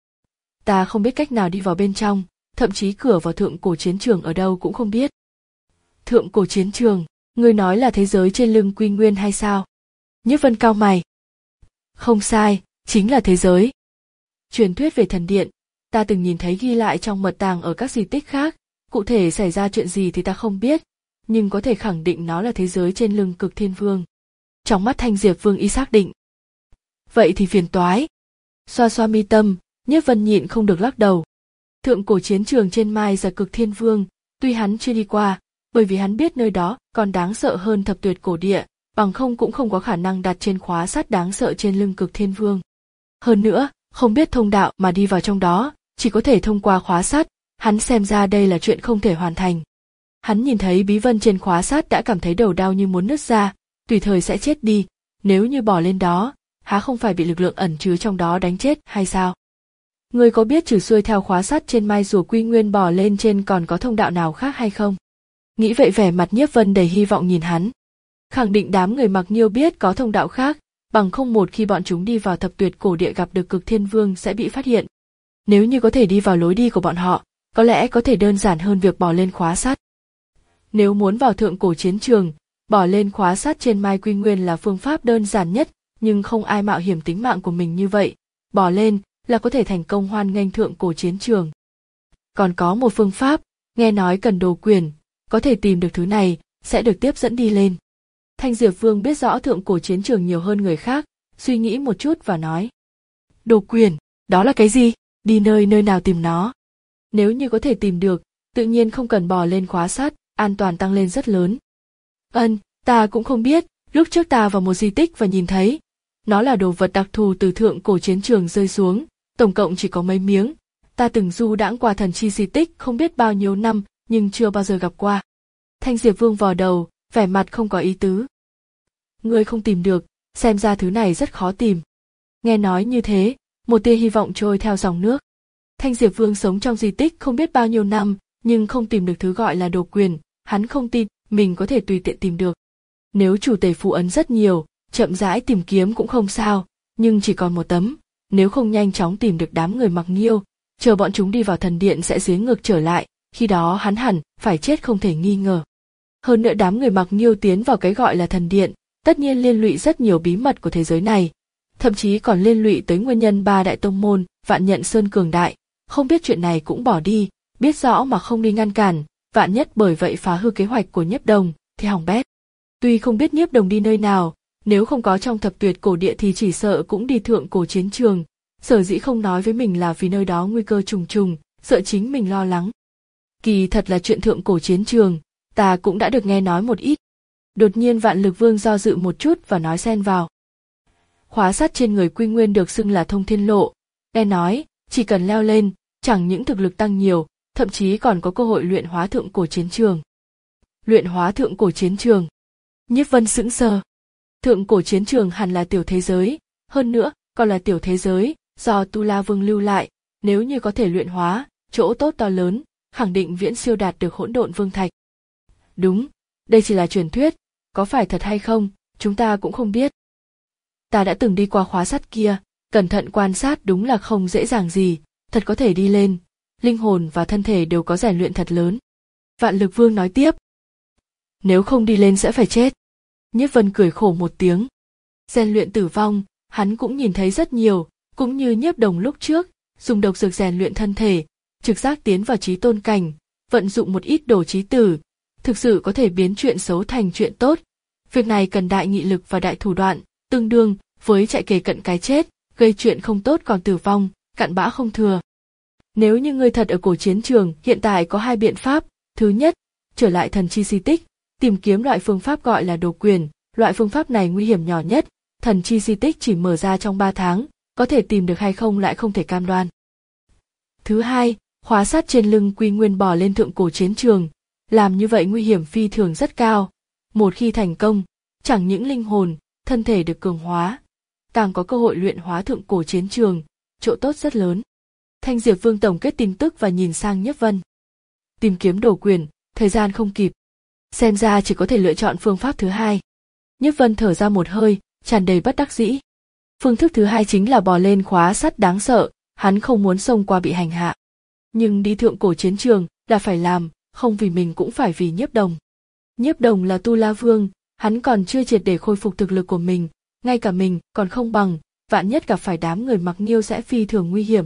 S1: Ta không biết cách nào đi vào bên trong, thậm chí cửa vào thượng cổ chiến trường ở đâu cũng không biết. Thượng cổ chiến trường, ngươi nói là thế giới trên lưng Quy Nguyên hay sao? Nhiếp Vân cau mày. Không sai, chính là thế giới. Truyền thuyết về thần điện, ta từng nhìn thấy ghi lại trong mật tàng ở các di tích khác, cụ thể xảy ra chuyện gì thì ta không biết, nhưng có thể khẳng định nó là thế giới trên lưng Cực Thiên Vương. Trong mắt Thanh Diệp Vương y xác định. Vậy thì phiền toái. Xoa xoa mi tâm, Nhiếp Vân nhịn không được lắc đầu. Thượng cổ chiến trường trên Mai Giả Cực Thiên Vương, tuy hắn chưa đi qua, bởi vì hắn biết nơi đó còn đáng sợ hơn thập tuyệt cổ địa, bằng không cũng không có khả năng đặt trên khóa sắt đáng sợ trên lưng Cực Thiên Vương. Hơn nữa, không biết thông đạo mà đi vào trong đó, chỉ có thể thông qua khóa sắt, hắn xem ra đây là chuyện không thể hoàn thành. Hắn nhìn thấy bí vân trên khóa sắt đã cảm thấy đầu đau như muốn nứt ra, tùy thời sẽ chết đi, nếu như bỏ lên đó, há không phải bị lực lượng ẩn chứa trong đó đánh chết hay sao? Ngươi có biết trừ xuôi theo khóa sắt trên Mai Rùa Quy Nguyên bỏ lên trên còn có thông đạo nào khác hay không? Nghĩ vậy vẻ mặt Nhiếp Vân đầy hy vọng nhìn hắn. Khẳng định đám người Mặc Nhiêu biết có thông đạo khác, bằng không một khi bọn chúng đi vào thập tuyệt cổ địa gặp được Cực Thiên Vương sẽ bị phát hiện. Nếu như có thể đi vào lối đi của bọn họ, có lẽ có thể đơn giản hơn việc bỏ lên khóa sắt. Nếu muốn vào thượng cổ chiến trường, bỏ lên khóa sắt trên Mai Quy Nguyên là phương pháp đơn giản nhất, nhưng không ai mạo hiểm tính mạng của mình như vậy. Bỏ lên là có thể thành công hoan nghênh thượng cổ chiến trường. Còn có một phương pháp, nghe nói cần đồ quyển, có thể tìm được thứ này, sẽ được tiếp dẫn đi lên. Thanh Diệp Vương biết rõ thượng cổ chiến trường nhiều hơn người khác, suy nghĩ một chút và nói. Đồ quyển, đó là cái gì? Đi nơi nơi nào tìm nó? Nếu như có thể tìm được, tự nhiên không cần bò lên khóa sắt, an toàn tăng lên rất lớn. Ân, ta cũng không biết, lúc trước ta vào một di tích và nhìn thấy. Nó là đồ vật đặc thù từ thượng cổ chiến trường rơi xuống, tổng cộng chỉ có mấy miếng. Ta từng du đãng qua thần chi di tích không biết bao nhiêu năm, nhưng chưa bao giờ gặp qua. Thanh Diệp Vương vò đầu, vẻ mặt không có ý tứ. Ngươi không tìm được, xem ra thứ này rất khó tìm. Nghe nói như thế, một tia hy vọng trôi theo dòng nước. Thanh Diệp Vương sống trong di tích không biết bao nhiêu năm, nhưng không tìm được thứ gọi là đồ quyền, hắn không tin mình có thể tùy tiện tìm được. Nếu chủ tể phù ấn rất nhiều, chậm rãi tìm kiếm cũng không sao, nhưng chỉ còn một tấm, nếu không nhanh chóng tìm được đám người mặc nghiêu, chờ bọn chúng đi vào thần điện sẽ giếng ngược trở lại, khi đó hắn hẳn phải chết không thể nghi ngờ. Hơn nữa đám người mặc nghiêu tiến vào cái gọi là thần điện, tất nhiên liên lụy rất nhiều bí mật của thế giới này, thậm chí còn liên lụy tới nguyên nhân ba đại tông môn, Vạn Nhận Sơn cường đại, không biết chuyện này cũng bỏ đi, biết rõ mà không đi ngăn cản, vạn nhất bởi vậy phá hư kế hoạch của Nhiếp Đồng thì hỏng bét. Tuy không biết Nhiếp Đồng đi nơi nào, nếu không có trong thập tuyệt cổ địa thì chỉ sợ cũng đi thượng cổ chiến trường, sở dĩ không nói với mình là vì nơi đó nguy cơ trùng trùng, sợ chính mình lo lắng. Kỳ thật là chuyện thượng cổ chiến trường, ta cũng đã được nghe nói một ít. Đột nhiên Vạn Lực Vương do dự một chút và nói xen vào. Khóa sắt trên người Quy Nguyên được xưng là Thông Thiên Lộ, nghe nói, chỉ cần leo lên, chẳng những thực lực tăng nhiều, thậm chí còn có cơ hội luyện hóa thượng cổ chiến trường. Luyện hóa thượng cổ chiến trường. Nhiếp Vân sững sờ. Thượng cổ chiến trường hẳn là tiểu thế giới, hơn nữa, còn là tiểu thế giới, do Tu La Vương lưu lại, nếu như có thể luyện hóa, chỗ tốt to lớn, khẳng định viễn siêu đạt được hỗn độn vương thạch. Đúng, đây chỉ là truyền thuyết, có phải thật hay không, chúng ta cũng không biết. Ta đã từng đi qua khóa sắt kia, cẩn thận quan sát đúng là không dễ dàng gì, thật có thể đi lên, linh hồn và thân thể đều có rèn luyện thật lớn. Vạn Lực Vương nói tiếp. Nếu không đi lên sẽ phải chết. Nhiếp Vân cười khổ một tiếng. Rèn luyện tử vong, hắn cũng nhìn thấy rất nhiều, cũng như Nhiếp Đồng lúc trước, dùng độc dược rèn luyện thân thể, trực giác tiến vào chí tôn cảnh, vận dụng một ít đồ chí tử, thực sự có thể biến chuyện xấu thành chuyện tốt. Việc này cần đại nghị lực và đại thủ đoạn, tương đương với chạy kề cận cái chết, gây chuyện không tốt còn tử vong, cặn bã không thừa. Nếu như ngươi thật ở cổ chiến trường, hiện tại có hai biện pháp. Thứ nhất, trở lại thần chi di tích, tìm kiếm loại phương pháp gọi là đồ quyền. Loại phương pháp này nguy hiểm nhỏ nhất, thần chi di tích chỉ mở ra trong ba tháng, có thể tìm được hay không lại không thể cam đoan. Thứ hai, khóa sắt trên lưng Quy Nguyên bò lên thượng cổ chiến trường, làm như vậy nguy hiểm phi thường rất cao. Một khi thành công, chẳng những linh hồn, thân thể được cường hóa, càng có cơ hội luyện hóa thượng cổ chiến trường, chỗ tốt rất lớn. Thanh Diệp Vương tổng kết tin tức và nhìn sang Nhiếp Vân. Tìm kiếm đồ quyền, thời gian không kịp. Xem ra chỉ có thể lựa chọn phương pháp thứ hai. Nhiếp Vân thở ra một hơi, tràn đầy bất đắc dĩ. Phương thức thứ hai chính là bò lên khóa sắt đáng sợ, hắn không muốn xông qua bị hành hạ. Nhưng đi thượng cổ chiến trường là phải làm, không vì mình cũng phải vì Nhiếp Đồng. Nhiếp Đồng là Tu La Vương, hắn còn chưa triệt để khôi phục thực lực của mình, ngay cả mình còn không bằng, vạn nhất gặp phải đám người mặc nghiêu sẽ phi thường nguy hiểm.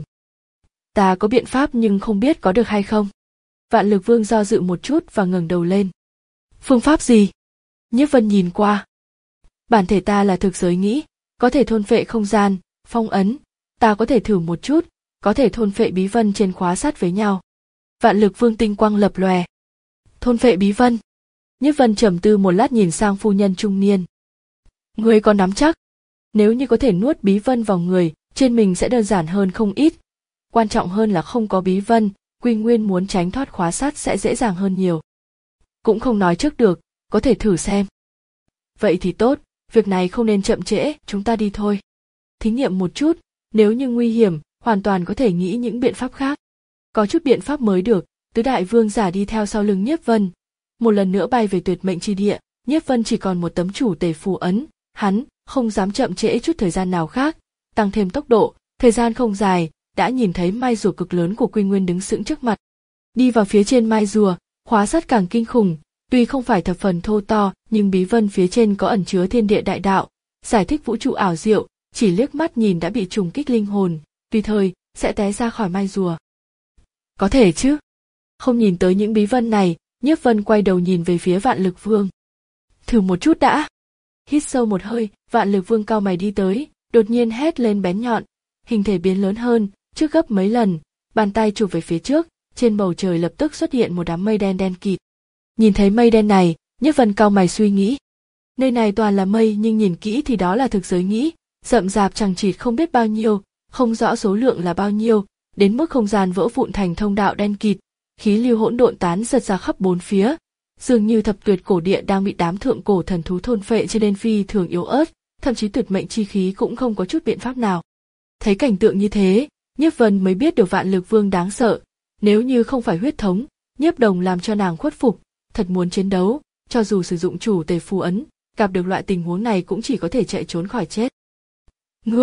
S1: Ta có biện pháp nhưng không biết có được hay không. Vạn Lực Vương do dự một chút và ngẩng đầu lên. Phương pháp gì? Nhiếp Vân nhìn qua. Bản thể ta là thực giới nghĩ, có thể thôn phệ không gian, phong ấn, ta có thể thử một chút, có thể thôn phệ bí vân trên khóa sắt với nhau. Vạn Lực Vương tinh quang lập lòe. Thôn phệ bí vân. Nhiếp Vân trầm tư một lát nhìn sang phu nhân trung niên. Ngươi có nắm chắc? Nếu như có thể nuốt bí vân vào người, trên mình sẽ đơn giản hơn không ít. Quan trọng hơn là không có bí vân, Quy Nguyên muốn tránh thoát khóa sắt sẽ dễ dàng hơn nhiều. Cũng không nói trước được, có thể thử xem. Vậy thì tốt, việc này không nên chậm trễ, chúng ta đi thôi. Thí nghiệm một chút, nếu như nguy hiểm, hoàn toàn có thể nghĩ những biện pháp khác. Có chút biện pháp mới được, tứ đại vương giả đi theo sau lưng Nhiếp Vân. Một lần nữa bay về tuyệt mệnh chi địa, Nhiếp Vân chỉ còn một tấm chủ tể phù ấn, hắn không dám chậm trễ chút thời gian nào khác, tăng thêm tốc độ, thời gian không dài, đã nhìn thấy mai rùa cực lớn của Quy Nguyên đứng sững trước mặt. Đi vào phía trên mai rùa, khóa sắt càng kinh khủng, tuy không phải thập phần thô to, nhưng bí vân phía trên có ẩn chứa thiên địa đại đạo, giải thích vũ trụ ảo diệu, chỉ liếc mắt nhìn đã bị trùng kích linh hồn, tùy thời sẽ té ra khỏi mai rùa. Có thể chứ? Không nhìn tới những bí vân này, Nhiếp Vân quay đầu nhìn về phía Vạn Lực Vương. Thử một chút đã. Hít sâu một hơi, Vạn Lực Vương cau mày đi tới, đột nhiên hét lên bén nhọn, hình thể biến lớn hơn, trước gấp mấy lần, bàn tay chụp về phía trước, trên bầu trời lập tức xuất hiện một đám mây đen đen kịt. Nhìn thấy mây đen này, Nhiếp Vân cau mày suy nghĩ. Nơi này toàn là mây nhưng nhìn kỹ thì đó là thực giới nghĩ, rậm rạp chằng chịt không biết bao nhiêu, không rõ số lượng là bao nhiêu, đến mức không gian vỡ vụn thành thông đạo đen kịt, khí lưu hỗn độn tán giật ra khắp bốn phía, dường như thập tuyệt cổ địa đang bị đám thượng cổ thần thú thôn phệ cho nên phi thường yếu ớt, thậm chí tuyệt mệnh chi khí cũng không có chút biện pháp nào. Thấy cảnh tượng như thế, Nhiếp Vân mới biết được Vạn Lực Vương đáng sợ, nếu như không phải huyết thống, Nhiếp Đồng làm cho nàng khuất phục, thật muốn chiến đấu, cho dù sử dụng chủ tề phù ấn, gặp được loại tình huống này cũng chỉ có thể chạy trốn khỏi chết. Ngươi,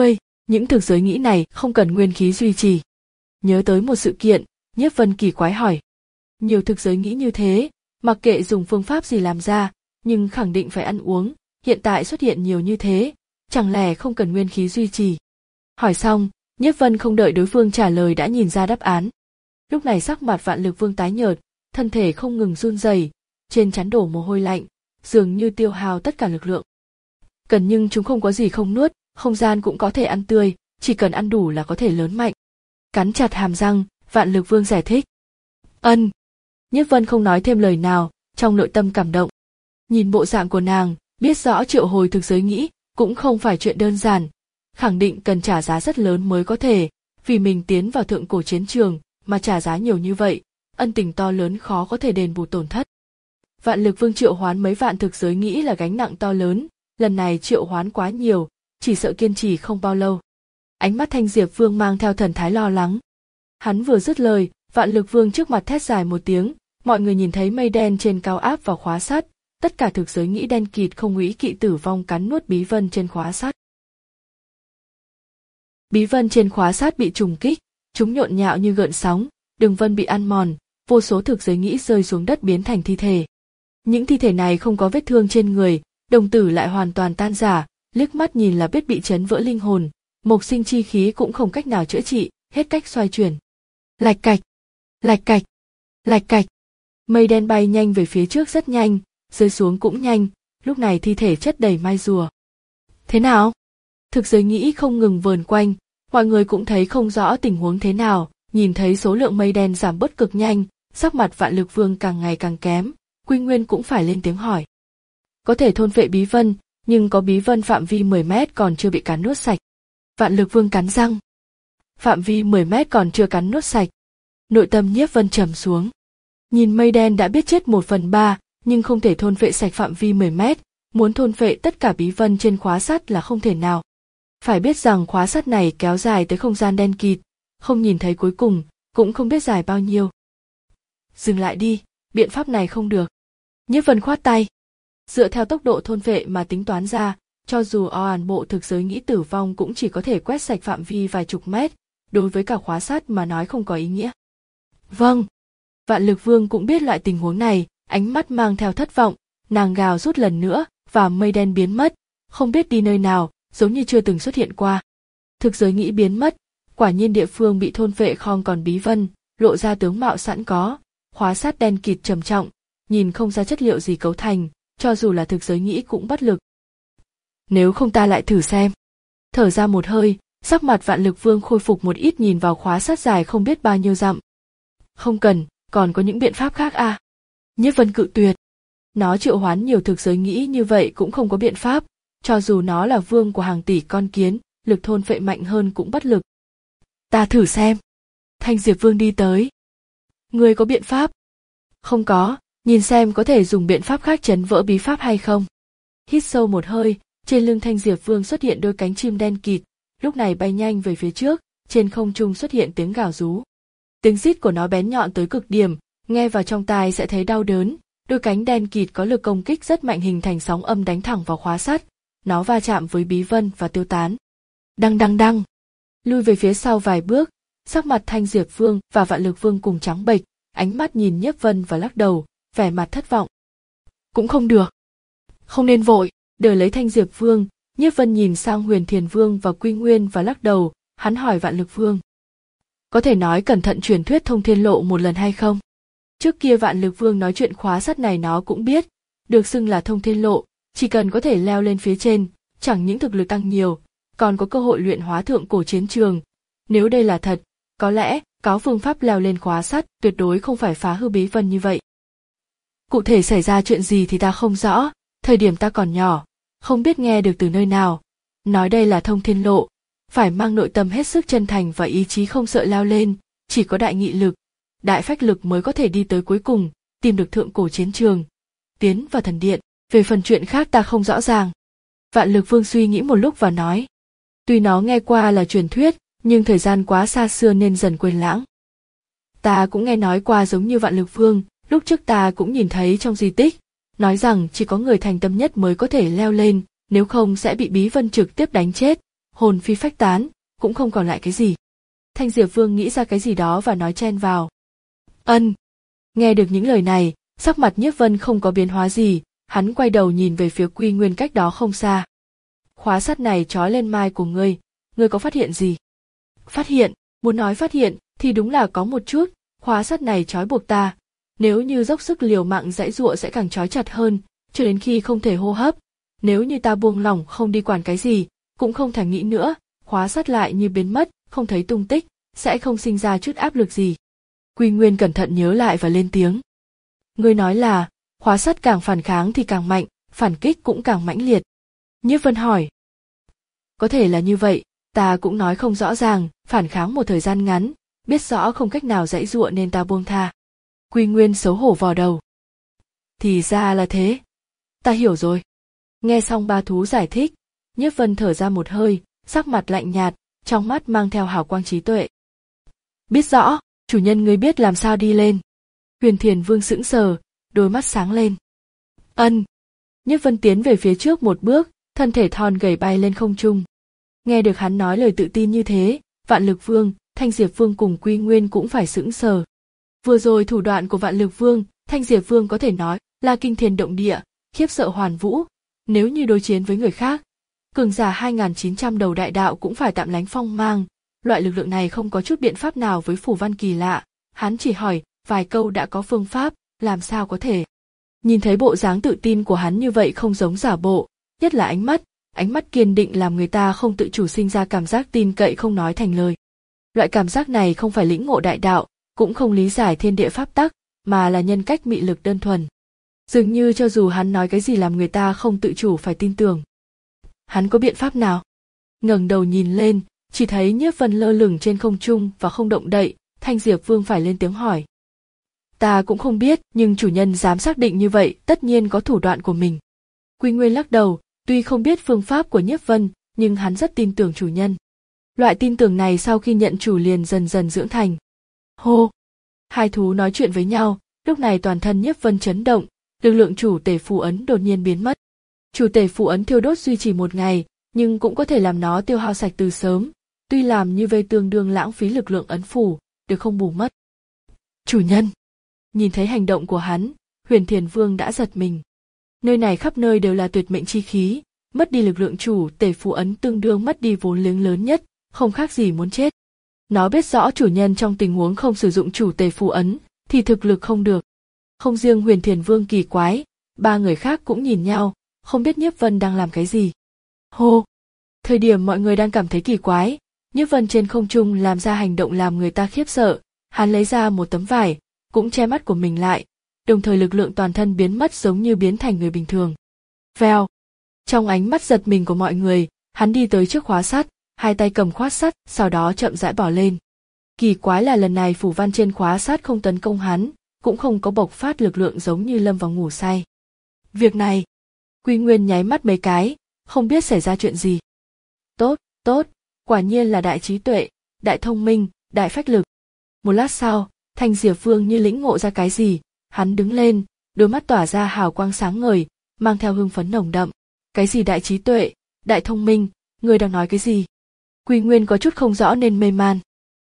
S1: Những thực giới nghĩ này không cần nguyên khí duy trì. Nhớ tới một sự kiện, Nhiếp Vân kỳ quái hỏi. Nhiều thực giới nghĩ như thế, mặc kệ dùng phương pháp gì làm ra, nhưng khẳng định phải ăn uống, hiện tại xuất hiện nhiều như thế, chẳng lẽ không cần nguyên khí duy trì. Hỏi xong, Nhiếp Vân không đợi đối phương trả lời đã nhìn ra đáp án. Lúc này sắc mặt Vạn Lực Vương tái nhợt, thân thể không ngừng run rẩy, trên trán đổ mồ hôi lạnh, dường như tiêu hao tất cả lực lượng. Cần nhưng chúng không có gì không nuốt, không gian cũng có thể ăn tươi, chỉ cần ăn đủ là có thể lớn mạnh. Cắn chặt hàm răng, Vạn Lực Vương giải thích. Ân. Nhiếp Vân không nói thêm lời nào, trong nội tâm cảm động. Nhìn bộ dạng của nàng, biết rõ triệu hồi thực giới nghĩ cũng không phải chuyện đơn giản, khẳng định cần trả giá rất lớn mới có thể, vì mình tiến vào thượng cổ chiến trường mà trả giá nhiều như vậy, ân tình to lớn khó có thể đền bù tổn thất. Vạn Lực Vương triệu hoán mấy vạn thực giới nghĩ là gánh nặng to lớn, lần này triệu hoán quá nhiều, chỉ sợ kiên trì không bao lâu. Ánh mắt Thanh Diệp Vương mang theo thần thái lo lắng. Hắn vừa dứt lời, Vạn Lực Vương trước mặt thét dài một tiếng, mọi người nhìn thấy mây đen trên cao áp vào khóa sắt, tất cả thực giới nghĩ đen kịt không nghĩ kỵ tử vong cắn nuốt bí vân trên khóa sắt. Bí vân trên khóa sắt bị trùng kích, chúng nhộn nhạo như gợn sóng, đường vân bị ăn mòn, vô số thực giới nghĩ rơi xuống đất biến thành thi thể. Những thi thể này không có vết thương trên người, đồng tử lại hoàn toàn tan rã, liếc mắt nhìn là biết bị chấn vỡ linh hồn, mộc sinh chi khí cũng không cách nào chữa trị, hết cách xoay chuyển. Lạch cạch, lạch cạch, lạch cạch. Mây đen bay nhanh về phía trước rất nhanh, rơi xuống cũng nhanh, lúc này thi thể chất đầy mai rùa. Thế nào? Thực giới nghĩ không ngừng vờn quanh, mọi người cũng thấy không rõ tình huống thế nào, nhìn thấy số lượng mây đen giảm bớt cực nhanh, sắc mặt Vạn Lực Vương càng ngày càng kém, Quy Nguyên cũng phải lên tiếng hỏi. Có thể thôn phệ bí vân, nhưng có bí vân phạm vi mười mét còn chưa bị cắn nuốt sạch. Vạn Lực Vương cắn răng. Phạm vi mười mét còn chưa cắn nuốt sạch. Nội tâm Nhiếp Vân trầm xuống. Nhìn mây đen đã biết chết một phần ba, nhưng không thể thôn phệ sạch phạm vi mười mét, muốn thôn phệ tất cả bí vân trên khóa sắt là không thể nào. Phải biết rằng khóa sắt này kéo dài tới không gian đen kịt, không nhìn thấy cuối cùng, cũng không biết dài bao nhiêu. Dừng lại đi, biện pháp này không được. Nhiếp Vân khoát tay. Dựa theo tốc độ thôn phệ mà tính toán ra, cho dù toàn bộ thực giới nghĩ tử vong cũng chỉ có thể quét sạch phạm vi vài chục mét, đối với cả khóa sắt mà nói không có ý nghĩa. Vâng. Vạn Lực Vương cũng biết loại tình huống này, ánh mắt mang theo thất vọng, nàng gào rút lần nữa, và mây đen biến mất, không biết đi nơi nào, giống như chưa từng xuất hiện qua. Thực giới nghĩ biến mất, quả nhiên địa phương bị thôn phệ không còn bí vân, lộ ra tướng mạo sẵn có, khóa sắt đen kịt trầm trọng, nhìn không ra chất liệu gì cấu thành, cho dù là thực giới nghĩ cũng bất lực. Nếu không ta lại thử xem. Thở ra một hơi, sắc mặt Vạn Lực Vương khôi phục một ít nhìn vào khóa sắt dài không biết bao nhiêu dặm. Không cần, còn có những biện pháp khác à? Nhiếp Vân cự tuyệt. Nó triệu hoán nhiều thực giới nghĩ như vậy cũng không có biện pháp, cho dù nó là vương của hàng tỷ con kiến, lực thôn phệ mạnh hơn cũng bất lực. Ta thử xem. Thanh Diệp Vương đi tới. Ngươi có biện pháp? Không có, nhìn xem có thể dùng biện pháp khác chấn vỡ bí pháp hay không. Hít sâu một hơi, trên lưng Thanh Diệp Vương xuất hiện đôi cánh chim đen kịt, lúc này bay nhanh về phía trước, trên không trung xuất hiện tiếng gào rú. Tiếng rít của nó bén nhọn tới cực điểm, nghe vào trong tai sẽ thấy đau đớn, đôi cánh đen kịt có lực công kích rất mạnh hình thành sóng âm đánh thẳng vào khóa sắt, nó va chạm với bí vân và tiêu tán. Đăng đăng đăng. Lui về phía sau vài bước, sắc mặt Thanh Diệp Vương và Vạn Lực Vương cùng trắng bệch, ánh mắt nhìn Nhiếp Vân và lắc đầu, vẻ mặt thất vọng. Cũng không được. Không nên vội, đợi lấy Thanh Diệp Vương, Nhiếp Vân nhìn sang Huyền Thiền Vương và Quy Nguyên và lắc đầu, hắn hỏi Vạn Lực Vương. Có thể nói cẩn thận truyền thuyết thông thiên lộ một lần hay không? Trước kia Vạn Lực Vương nói chuyện khóa sắt này nó cũng biết, được xưng là thông thiên lộ, chỉ cần có thể leo lên phía trên, chẳng những thực lực tăng nhiều, còn có cơ hội luyện hóa thượng cổ chiến trường. Nếu đây là thật, có lẽ có phương pháp leo lên khóa sắt, tuyệt đối không phải phá hư bí vân như vậy. Cụ thể xảy ra chuyện gì thì ta không rõ, thời điểm ta còn nhỏ, không biết nghe được từ nơi nào. Nói đây là thông thiên lộ, phải mang nội tâm hết sức chân thành và ý chí không sợ leo lên, chỉ có đại nghị lực, đại phách lực mới có thể đi tới cuối cùng, tìm được thượng cổ chiến trường, tiến vào thần điện. Về phần chuyện khác ta không rõ ràng. Vạn Lực Vương suy nghĩ một lúc và nói. Tuy nó nghe qua là truyền thuyết, nhưng thời gian quá xa xưa nên dần quên lãng. Ta cũng nghe nói qua giống như Vạn Lực Vương, lúc trước ta cũng nhìn thấy trong di tích, nói rằng chỉ có người thành tâm nhất mới có thể leo lên, nếu không sẽ bị bí vân trực tiếp đánh chết, hồn phi phách tán, cũng không còn lại cái gì. Thanh Diệp Vương nghĩ ra cái gì đó và nói chen vào. Ân. Nghe được những lời này, sắc mặt Nhiếp Vân không có biến hóa gì, hắn quay đầu nhìn về phía Quy Nguyên cách đó không xa. Khóa sắt này trói lên mai của ngươi, ngươi có phát hiện gì? Phát hiện, muốn nói phát hiện thì đúng là có một chút, khóa sắt này trói buộc ta, nếu như dốc sức liều mạng giãy giụa sẽ càng trói chặt hơn, cho đến khi không thể hô hấp. Nếu như ta buông lỏng không đi quản cái gì, cũng không thèm nghĩ nữa, khóa sắt lại như biến mất, không thấy tung tích, sẽ không sinh ra chút áp lực gì. Quy Nguyên cẩn thận nhớ lại và lên tiếng. Ngươi nói là, khóa sắt càng phản kháng thì càng mạnh, phản kích cũng càng mãnh liệt. Nhiếp Vân hỏi. Có thể là như vậy, ta cũng nói không rõ ràng, phản kháng một thời gian ngắn, biết rõ không cách nào giãy giụa nên ta buông tha. Quy Nguyên xấu hổ vò đầu. Thì ra là thế. Ta hiểu rồi. Nghe xong ba thú giải thích, Nhiếp Vân thở ra một hơi, sắc mặt lạnh nhạt, trong mắt mang theo hào quang trí tuệ. Biết rõ, chủ nhân ngươi biết làm sao đi lên. Huyền Thiền Vương sững sờ, đôi mắt sáng lên. Ân. Nhiếp Vân tiến về phía trước một bước, thân thể thon gầy bay lên không trung. Nghe được hắn nói lời tự tin như thế, Vạn Lực Vương, Thanh Diệp Vương cùng Quy Nguyên cũng phải sững sờ. Vừa rồi thủ đoạn của Vạn Lực Vương, Thanh Diệp Vương có thể nói là kinh thiên động địa, khiếp sợ hoàn vũ. Nếu như đối chiến với người khác, cường giả hai nghìn chín trăm đầu đại đạo cũng phải tạm lánh phong mang. Loại lực lượng này không có chút biện pháp nào với phù văn kỳ lạ, hắn chỉ hỏi vài câu đã có phương pháp, làm sao có thể. Nhìn thấy bộ dáng tự tin của hắn như vậy không giống giả bộ, nhất là ánh mắt, ánh mắt kiên định làm người ta không tự chủ sinh ra cảm giác tin cậy không nói thành lời. Loại cảm giác này không phải lĩnh ngộ đại đạo, cũng không lý giải thiên địa pháp tắc, mà là nhân cách mị lực đơn thuần. Dường như cho dù hắn nói cái gì làm người ta không tự chủ phải tin tưởng. Hắn có biện pháp nào? Ngẩng đầu nhìn lên, chỉ thấy Nhiếp Vân lơ lửng trên không trung và không động đậy, Thanh Diệp Vương phải lên tiếng hỏi. Ta cũng không biết, nhưng chủ nhân dám xác định như vậy, tất nhiên có thủ đoạn của mình. Quy Nguyên lắc đầu, tuy không biết phương pháp của Nhiếp Vân, nhưng hắn rất tin tưởng chủ nhân. Loại tin tưởng này sau khi nhận chủ liền dần dần dưỡng thành. Hô! Hai thú nói chuyện với nhau, lúc này toàn thân Nhiếp Vân chấn động, lực lượng chủ tể phù ấn đột nhiên biến mất. Chủ tể phù ấn thiêu đốt duy trì một ngày, nhưng cũng có thể làm nó tiêu hao sạch từ sớm, tuy làm như vậy tương đương lãng phí lực lượng ấn phù, được không bù mất. Chủ nhân! Nhìn thấy hành động của hắn, Huyền Thiền Vương đã giật mình. Nơi này khắp nơi đều là tuyệt mệnh chi khí, mất đi lực lượng chủ tể phù ấn tương đương mất đi vốn liếng lớn nhất, không khác gì muốn chết. Nó biết rõ chủ nhân trong tình huống không sử dụng chủ tể phù ấn, thì thực lực không được. Không riêng Huyền Thiền Vương kỳ quái, ba người khác cũng nhìn nhau, không biết Nhiếp Vân đang làm cái gì. Hô! Thời điểm mọi người đang cảm thấy kỳ quái, Nhiếp Vân trên không trung làm ra hành động làm người ta khiếp sợ, hắn lấy ra một tấm vải, cũng che mắt của mình lại, đồng thời lực lượng toàn thân biến mất giống như biến thành người bình thường. Vèo! Trong ánh mắt giật mình của mọi người, hắn đi tới trước khóa sắt, hai tay cầm khóa sắt, sau đó chậm rãi bỏ lên. Kỳ quái là lần này phù văn trên khóa sắt không tấn công hắn, cũng không có bộc phát lực lượng giống như lâm vào ngủ say. Việc này, Quy Nguyên nháy mắt mấy cái, không biết xảy ra chuyện gì. Tốt, tốt, quả nhiên là đại trí tuệ, đại thông minh, đại phách lực. Một lát sau, Thanh Diệp Vương như lĩnh ngộ ra cái gì, hắn đứng lên, đôi mắt tỏa ra hào quang sáng ngời, mang theo hưng phấn nồng đậm. Cái gì đại trí tuệ, đại thông minh, ngươi đang nói cái gì? Quy Nguyên có chút không rõ nên mê man.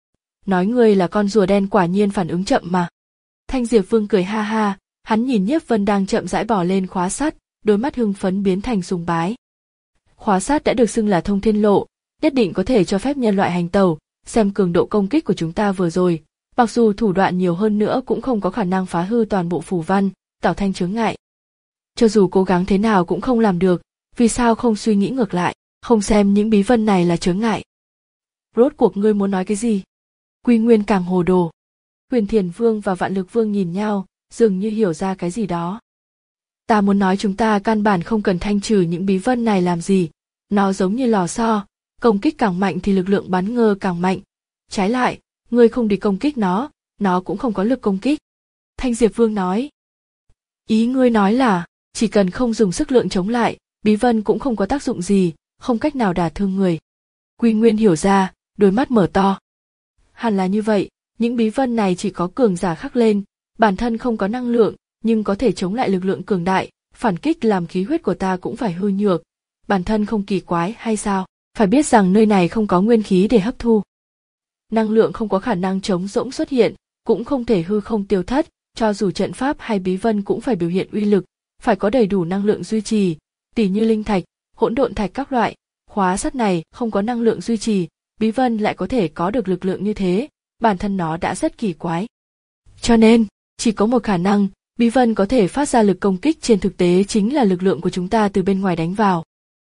S1: Nói ngươi là con rùa đen quả nhiên phản ứng chậm mà. Thanh Diệp Vương cười ha ha, hắn nhìn Nhiếp Vân đang chậm rãi bỏ lên khóa sắt, đôi mắt hưng phấn biến thành sùng bái. Khóa sắt đã được xưng là thông thiên lộ, nhất định có thể cho phép nhân loại hành tẩu, xem cường độ công kích của chúng ta vừa rồi, mặc dù thủ đoạn nhiều hơn nữa cũng không có khả năng phá hư toàn bộ phù văn, tạo thành chướng ngại. Cho dù cố gắng thế nào cũng không làm được, vì sao không suy nghĩ ngược lại, không xem những bí vân này là chướng ngại. Rốt cuộc ngươi muốn nói cái gì? Quy Nguyên càng hồ đồ. Huyền Thiền Vương và Vạn Lực Vương nhìn nhau, dường như hiểu ra cái gì đó. Ta muốn nói chúng ta căn bản không cần thanh trừ những bí vân này làm gì, nó giống như lò xo, công kích càng mạnh thì lực lượng bắn ngơ càng mạnh. Trái lại, ngươi không đi công kích nó, nó cũng không có lực công kích. Thanh Diệp Vương nói. Ý ngươi nói là, chỉ cần không dùng sức lượng chống lại, bí vân cũng không có tác dụng gì, không cách nào đả thương người. Quy Nguyên hiểu ra, đôi mắt mở to. Hẳn là như vậy, những bí vân này chỉ có cường giả khắc lên, bản thân không có năng lượng, nhưng có thể chống lại lực lượng cường đại, phản kích làm khí huyết của ta cũng phải hư nhược, bản thân không kỳ quái hay sao? Phải biết rằng nơi này không có nguyên khí để hấp thu. Năng lượng không có khả năng trống rỗng xuất hiện, cũng không thể hư không tiêu thất, cho dù trận pháp hay bí vân cũng phải biểu hiện uy lực, phải có đầy đủ năng lượng duy trì, tỉ như linh thạch, hỗn độn thạch các loại. Khóa sắt này không có năng lượng duy trì, bí vân lại có thể có được lực lượng như thế, bản thân nó đã rất kỳ quái. Cho nên, chỉ có một khả năng, bí vân có thể phát ra lực công kích trên thực tế chính là lực lượng của chúng ta từ bên ngoài đánh vào.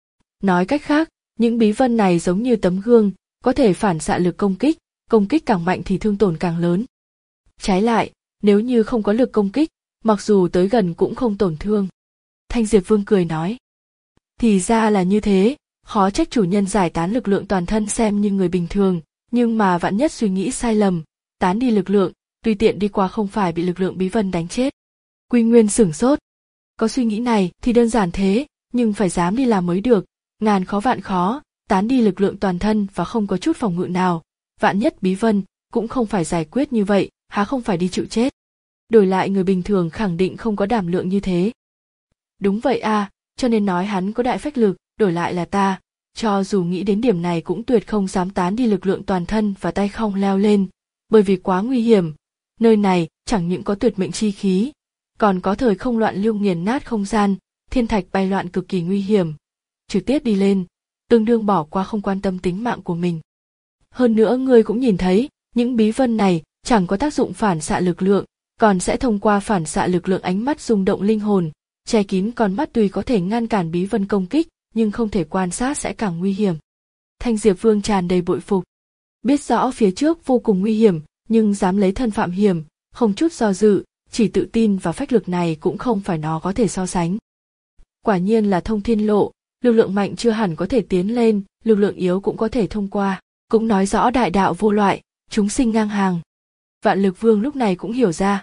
S1: Nói cách khác, những bí vân này giống như tấm gương, có thể phản xạ lực công kích, công kích càng mạnh thì thương tổn càng lớn. Trái lại, nếu như không có lực công kích, mặc dù tới gần cũng không tổn thương. Thanh Diệp Vương cười nói. Thì ra là như thế, khó trách chủ nhân giải tán lực lượng toàn thân xem như người bình thường, nhưng mà vạn nhất suy nghĩ sai lầm, tán đi lực lượng, tùy tiện đi qua không phải bị lực lượng bí vân đánh chết. Quy Nguyên sửng sốt. Có suy nghĩ này thì đơn giản thế, nhưng phải dám đi làm mới được, ngàn khó vạn khó, tán đi lực lượng toàn thân và không có chút phòng ngự nào, vạn nhất bí vân cũng không phải giải quyết như vậy, há không phải đi chịu chết. Đổi lại người bình thường khẳng định không có đảm lượng như thế. Đúng vậy à, cho nên nói hắn có đại phách lực, đổi lại là ta, cho dù nghĩ đến điểm này cũng tuyệt không dám tán đi lực lượng toàn thân và tay không leo lên, bởi vì quá nguy hiểm. Nơi này chẳng những có tuyệt mệnh chi khí, còn có thời không loạn lưu nghiền nát không gian, thiên thạch bay loạn cực kỳ nguy hiểm. Trực tiếp đi lên, tương đương bỏ qua không quan tâm tính mạng của mình. Hơn nữa ngươi cũng nhìn thấy, những bí vân này chẳng có tác dụng phản xạ lực lượng, còn sẽ thông qua phản xạ lực lượng ánh mắt rung động linh hồn, che kín con mắt tuy có thể ngăn cản bí vân công kích, nhưng không thể quan sát sẽ càng nguy hiểm. Thanh Diệp Vương tràn đầy bội phục. Biết rõ phía trước vô cùng nguy hiểm, nhưng dám lấy thân phạm hiểm, không chút do dự, chỉ tự tin và phách lực này cũng không phải nó có thể so sánh. Quả nhiên là thông thiên lộ, lực lượng mạnh chưa hẳn có thể tiến lên, lực lượng yếu cũng có thể thông qua, cũng nói rõ đại đạo vô loại, chúng sinh ngang hàng. Vạn Lực Vương lúc này cũng hiểu ra.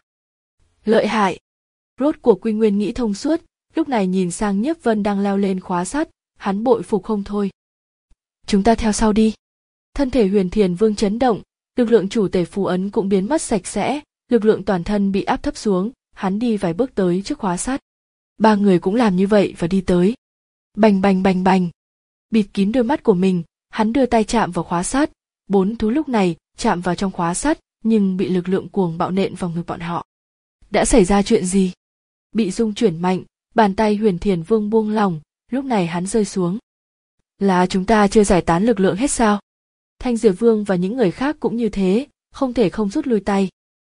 S1: Lợi hại. Rốt cuộc Quy Nguyên nghĩ thông suốt, lúc này nhìn sang Nhiếp Vân đang leo lên khóa sắt, hắn bội phục không thôi. Chúng ta theo sau đi. Thân thể Huyền Thiền Vương chấn động, lực lượng chủ tể phù ấn cũng biến mất sạch sẽ, lực lượng toàn thân bị áp thấp xuống, hắn đi vài bước tới trước khóa sắt. Ba người cũng làm như vậy và đi tới. Bành bành bành bành. Bịt kín đôi mắt của mình, hắn đưa tay chạm vào khóa sắt, bốn thú lúc này chạm vào trong khóa sắt, nhưng bị lực lượng cuồng bạo nện vào ngực bọn họ. Đã xảy ra chuyện gì? Bị rung chuyển mạnh, bàn tay Huyền Thiền Vương buông lỏng, lúc này hắn rơi xuống. Là chúng ta chưa giải tán lực lượng hết sao? Thanh Diệp Vương và những người khác cũng như thế, không thể không rút lui tay.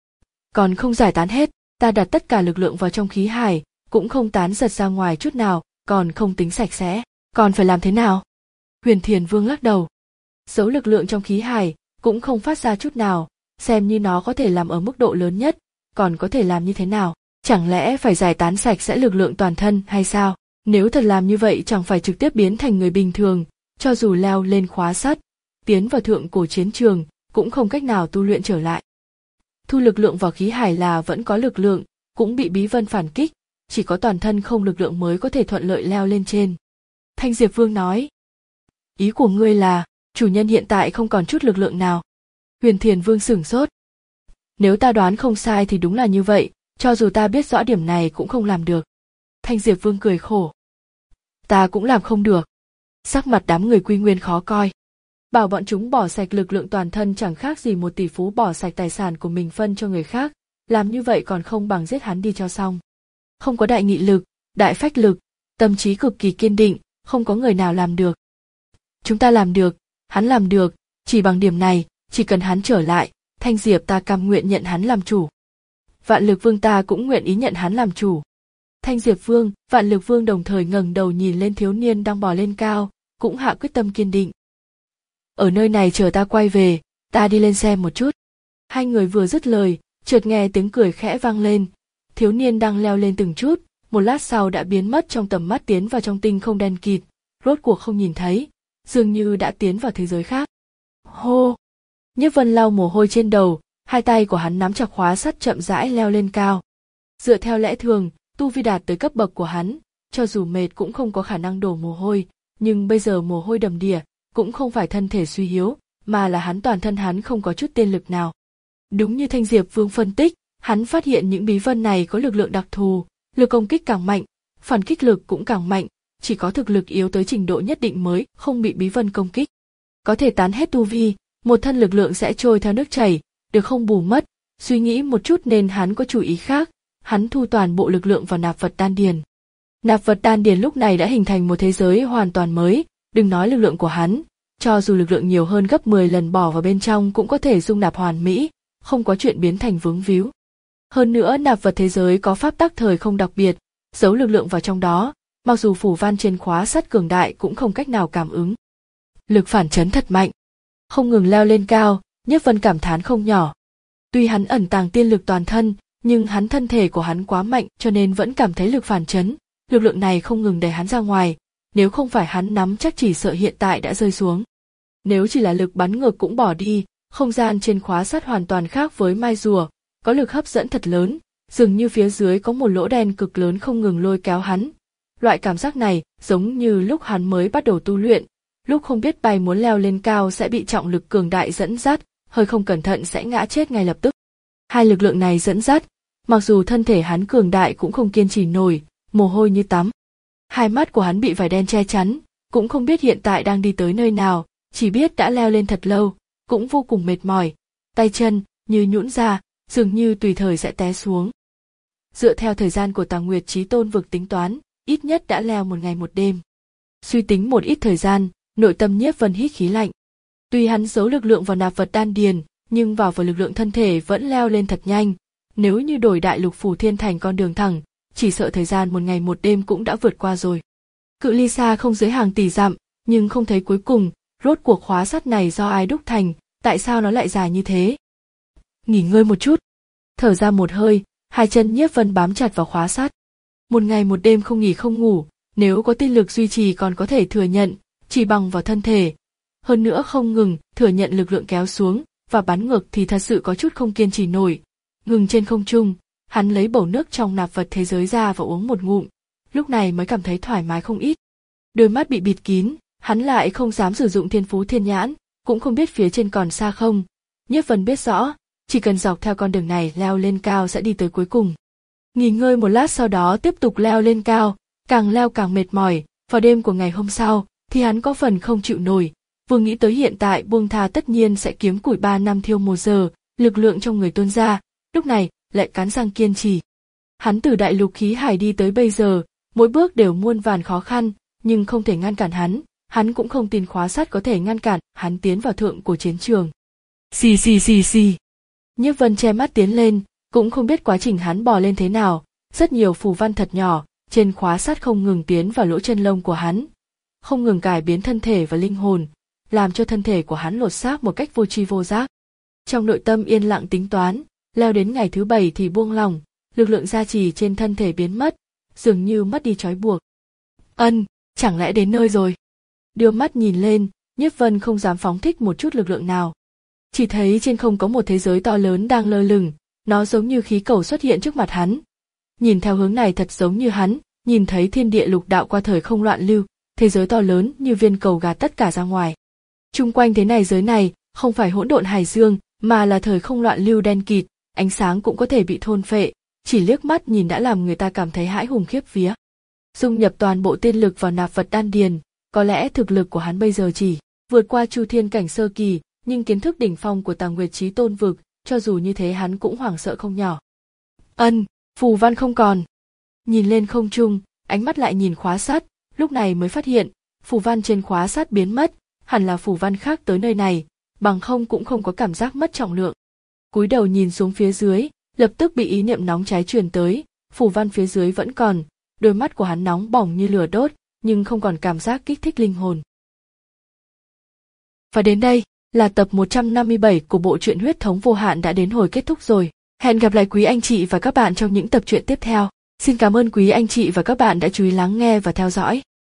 S1: Còn không giải tán hết, ta đặt tất cả lực lượng vào trong khí hải, cũng không tán giật ra ngoài chút nào, còn không tính sạch sẽ, còn phải làm thế nào? Huyền Thiền Vương lắc đầu. Giấu lực lượng trong khí hải, cũng không phát ra chút nào, xem như nó có thể làm ở mức độ lớn nhất, còn có thể làm như thế nào? Chẳng lẽ phải giải tán sạch sẽ lực lượng toàn thân hay sao? Nếu thật làm như vậy chẳng phải trực tiếp biến thành người bình thường, cho dù leo lên khóa sắt, tiến vào thượng cổ chiến trường, cũng không cách nào tu luyện trở lại. Thu lực lượng vào khí hải là vẫn có lực lượng, cũng bị bí vân phản kích, chỉ có toàn thân không lực lượng mới có thể thuận lợi leo lên trên. Thanh Diệp Vương nói. Ý của ngươi là, chủ nhân hiện tại không còn chút lực lượng nào. Huyền Thiền Vương sửng sốt. Nếu ta đoán không sai thì đúng là như vậy, cho dù ta biết rõ điểm này cũng không làm được. Thanh Diệp Vương cười khổ. Ta cũng làm không được. Sắc mặt đám người Quy Nguyên khó coi. Bảo bọn chúng bỏ sạch lực lượng toàn thân chẳng khác gì một tỷ phú bỏ sạch tài sản của mình phân cho người khác, làm như vậy còn không bằng giết hắn đi cho xong. Không có đại nghị lực, đại phách lực, tâm trí cực kỳ kiên định, không có người nào làm được. Chúng ta làm được, hắn làm được, chỉ bằng điểm này, chỉ cần hắn trở lại, Thanh Diệp ta cam nguyện nhận hắn làm chủ. Vạn Lực Vương ta cũng nguyện ý nhận hắn làm chủ. Thanh Diệp Vương, Vạn Lực Vương đồng thời ngẩng đầu nhìn lên thiếu niên đang bò lên cao, cũng hạ quyết tâm kiên định. Ở nơi này chờ ta quay về, ta đi lên xem một chút. Hai người vừa dứt lời, chợt nghe tiếng cười khẽ vang lên. Thiếu niên đang leo lên từng chút, một lát sau đã biến mất trong tầm mắt tiến vào trong tinh không đen kịt, rốt cuộc không nhìn thấy, dường như đã tiến vào thế giới khác. Hô! Nhiếp Vân lau mồ hôi trên đầu, hai tay của hắn nắm chặt khóa sắt chậm rãi leo lên cao. Dựa theo lẽ thường, tu vi đạt tới cấp bậc của hắn, cho dù mệt cũng không có khả năng đổ mồ hôi, nhưng bây giờ mồ hôi đầm đìa, cũng không phải thân thể suy yếu, mà là hắn toàn thân hắn không có chút tiên lực nào. Đúng như Thanh Diệp Vương phân tích, hắn phát hiện những bí vân này có lực lượng đặc thù, lực công kích càng mạnh, phản kích lực cũng càng mạnh, chỉ có thực lực yếu tới trình độ nhất định mới không bị bí vân công kích. Có thể tán hết tu vi, một thân lực lượng sẽ trôi theo nước chảy, được không bù mất. Suy nghĩ một chút nên hắn có chủ ý khác, hắn thu toàn bộ lực lượng vào nạp vật đan điền. Nạp vật đan điền lúc này đã hình thành một thế giới hoàn toàn mới, đừng nói lực lượng của hắn, cho dù lực lượng nhiều hơn gấp mười lần bỏ vào bên trong cũng có thể dung nạp hoàn mỹ, không có chuyện biến thành vướng víu. Hơn nữa nạp vật thế giới có pháp tắc thời không đặc biệt, giấu lực lượng vào trong đó, mặc dù phù văn trên khóa sắt cường đại cũng không cách nào cảm ứng. Lực phản chấn thật mạnh, không ngừng leo lên cao, Nhiếp Vân cảm thán không nhỏ. Tuy hắn ẩn tàng tiên lực toàn thân, nhưng hắn thân thể của hắn quá mạnh cho nên vẫn cảm thấy lực phản chấn, lực lượng này không ngừng đẩy hắn ra ngoài, nếu không phải hắn nắm chắc chỉ sợ hiện tại đã rơi xuống. Nếu chỉ là lực bắn ngược cũng bỏ đi, không gian trên khóa sắt hoàn toàn khác với mai rùa, có lực hấp dẫn thật lớn, dường như phía dưới có một lỗ đen cực lớn không ngừng lôi kéo hắn. Loại cảm giác này giống như lúc hắn mới bắt đầu tu luyện, lúc không biết bay muốn leo lên cao sẽ bị trọng lực cường đại dẫn dắt, hơi không cẩn thận sẽ ngã chết ngay lập tức. Hai lực lượng này dẫn dắt, mặc dù thân thể hắn cường đại cũng không kiên trì nổi, mồ hôi như tắm. Hai mắt của hắn bị vải đen che chắn, cũng không biết hiện tại đang đi tới nơi nào, chỉ biết đã leo lên thật lâu, cũng vô cùng mệt mỏi, tay chân như nhũn ra, dường như tùy thời sẽ té xuống. Dựa theo thời gian của Tàng Nguyệt Chí Tôn vực tính toán, ít nhất đã leo một ngày một đêm. Suy tính một ít thời gian, nội tâm Nhiếp Vân hít khí lạnh. Tuy hắn giấu lực lượng vào nạp vật đan điền, nhưng vào vào lực lượng thân thể vẫn leo lên thật nhanh. Nếu như đổi đại lục phủ thiên thành con đường thẳng, chỉ sợ thời gian một ngày một đêm cũng đã vượt qua rồi. Cự ly xa không dưới hàng tỷ dặm, nhưng không thấy cuối cùng, rốt cuộc khóa sắt này do ai đúc thành, tại sao nó lại dài như thế? Nghỉ ngơi một chút, thở ra một hơi, hai chân Nhiếp Vân bám chặt vào khóa sắt. Một ngày một đêm không nghỉ không ngủ, nếu có tiên lực duy trì còn có thể thừa nhận, chỉ bằng vào thân thể. Hơn nữa không ngừng thừa nhận lực lượng kéo xuống và bắn ngược thì thật sự có chút không kiên trì nổi. Ngừng trên không trung, hắn lấy bầu nước trong nạp vật thế giới ra và uống một ngụm, lúc này mới cảm thấy thoải mái không ít. Đôi mắt bị bịt kín, hắn lại không dám sử dụng thiên phú thiên nhãn, cũng không biết phía trên còn xa không. Nhiếp Vân biết rõ, chỉ cần dọc theo con đường này leo lên cao sẽ đi tới cuối cùng. Nghỉ ngơi một lát sau đó tiếp tục leo lên cao, càng leo càng mệt mỏi, vào đêm của ngày hôm sau thì hắn có phần không chịu nổi, vừa nghĩ tới hiện tại buông tha tất nhiên sẽ kiếm củi ba năm thiêu một giờ, lực lượng trong người tuôn ra, lúc này lại cắn răng kiên trì. Hắn từ đại lục khí hải đi tới bây giờ, mỗi bước đều muôn vàn khó khăn, nhưng không thể ngăn cản hắn, hắn cũng không tin khóa sắt có thể ngăn cản hắn tiến vào thượng của chiến trường. Xì xì xì xì. Nhiếp Vân che mắt tiến lên, cũng không biết quá trình hắn bò lên thế nào, rất nhiều phù văn thật nhỏ trên khóa sắt không ngừng tiến vào lỗ chân lông của hắn, không ngừng cải biến thân thể và linh hồn, làm cho thân thể của hắn lột xác một cách vô tri vô giác. Trong nội tâm yên lặng tính toán, leo đến ngày thứ bảy thì buông lỏng, lực lượng gia trì trên thân thể biến mất, dường như mất đi trói buộc. Ân, chẳng lẽ đến nơi rồi? Đưa mắt nhìn lên, Nhiếp Vân không dám phóng thích một chút lực lượng nào. Chỉ thấy trên không có một thế giới to lớn đang lơ lửng, nó giống như khí cầu xuất hiện trước mặt hắn. Nhìn theo hướng này thật giống như hắn, nhìn thấy thiên địa lục đạo qua thời không loạn lưu, thế giới to lớn như viên cầu gạt tất cả ra ngoài. Chung quanh thế này giới này, không phải hỗn độn hải dương, mà là thời không loạn lưu đen kịt, ánh sáng cũng có thể bị thôn phệ, chỉ liếc mắt nhìn đã làm người ta cảm thấy hãi hùng khiếp vía. Dung nhập toàn bộ tiên lực vào nạp vật đan điền, có lẽ thực lực của hắn bây giờ chỉ vượt qua Chu Thiên cảnh sơ kỳ, nhưng kiến thức đỉnh phong của Tàng Nguyệt Chí Tôn vực, cho dù như thế hắn cũng hoảng sợ không nhỏ. Ân, phù văn không còn. Nhìn lên không trung, ánh mắt lại nhìn khóa sắt, lúc này mới phát hiện, phù văn trên khóa sắt biến mất, hẳn là phù văn khác tới nơi này, bằng không cũng không có cảm giác mất trọng lượng. Cúi đầu nhìn xuống phía dưới, lập tức bị ý niệm nóng cháy truyền tới, phù văn phía dưới vẫn còn, đôi mắt của hắn nóng bỏng như lửa đốt, nhưng không còn cảm giác kích thích linh hồn. Và đến đây là tập một trăm năm mươi bảy của bộ truyện Huyết Thống Vô Hạn đã đến hồi kết thúc rồi. Hẹn gặp lại quý anh chị và các bạn trong những tập truyện tiếp theo. Xin cảm ơn quý anh chị và các bạn đã chú ý lắng nghe và theo dõi.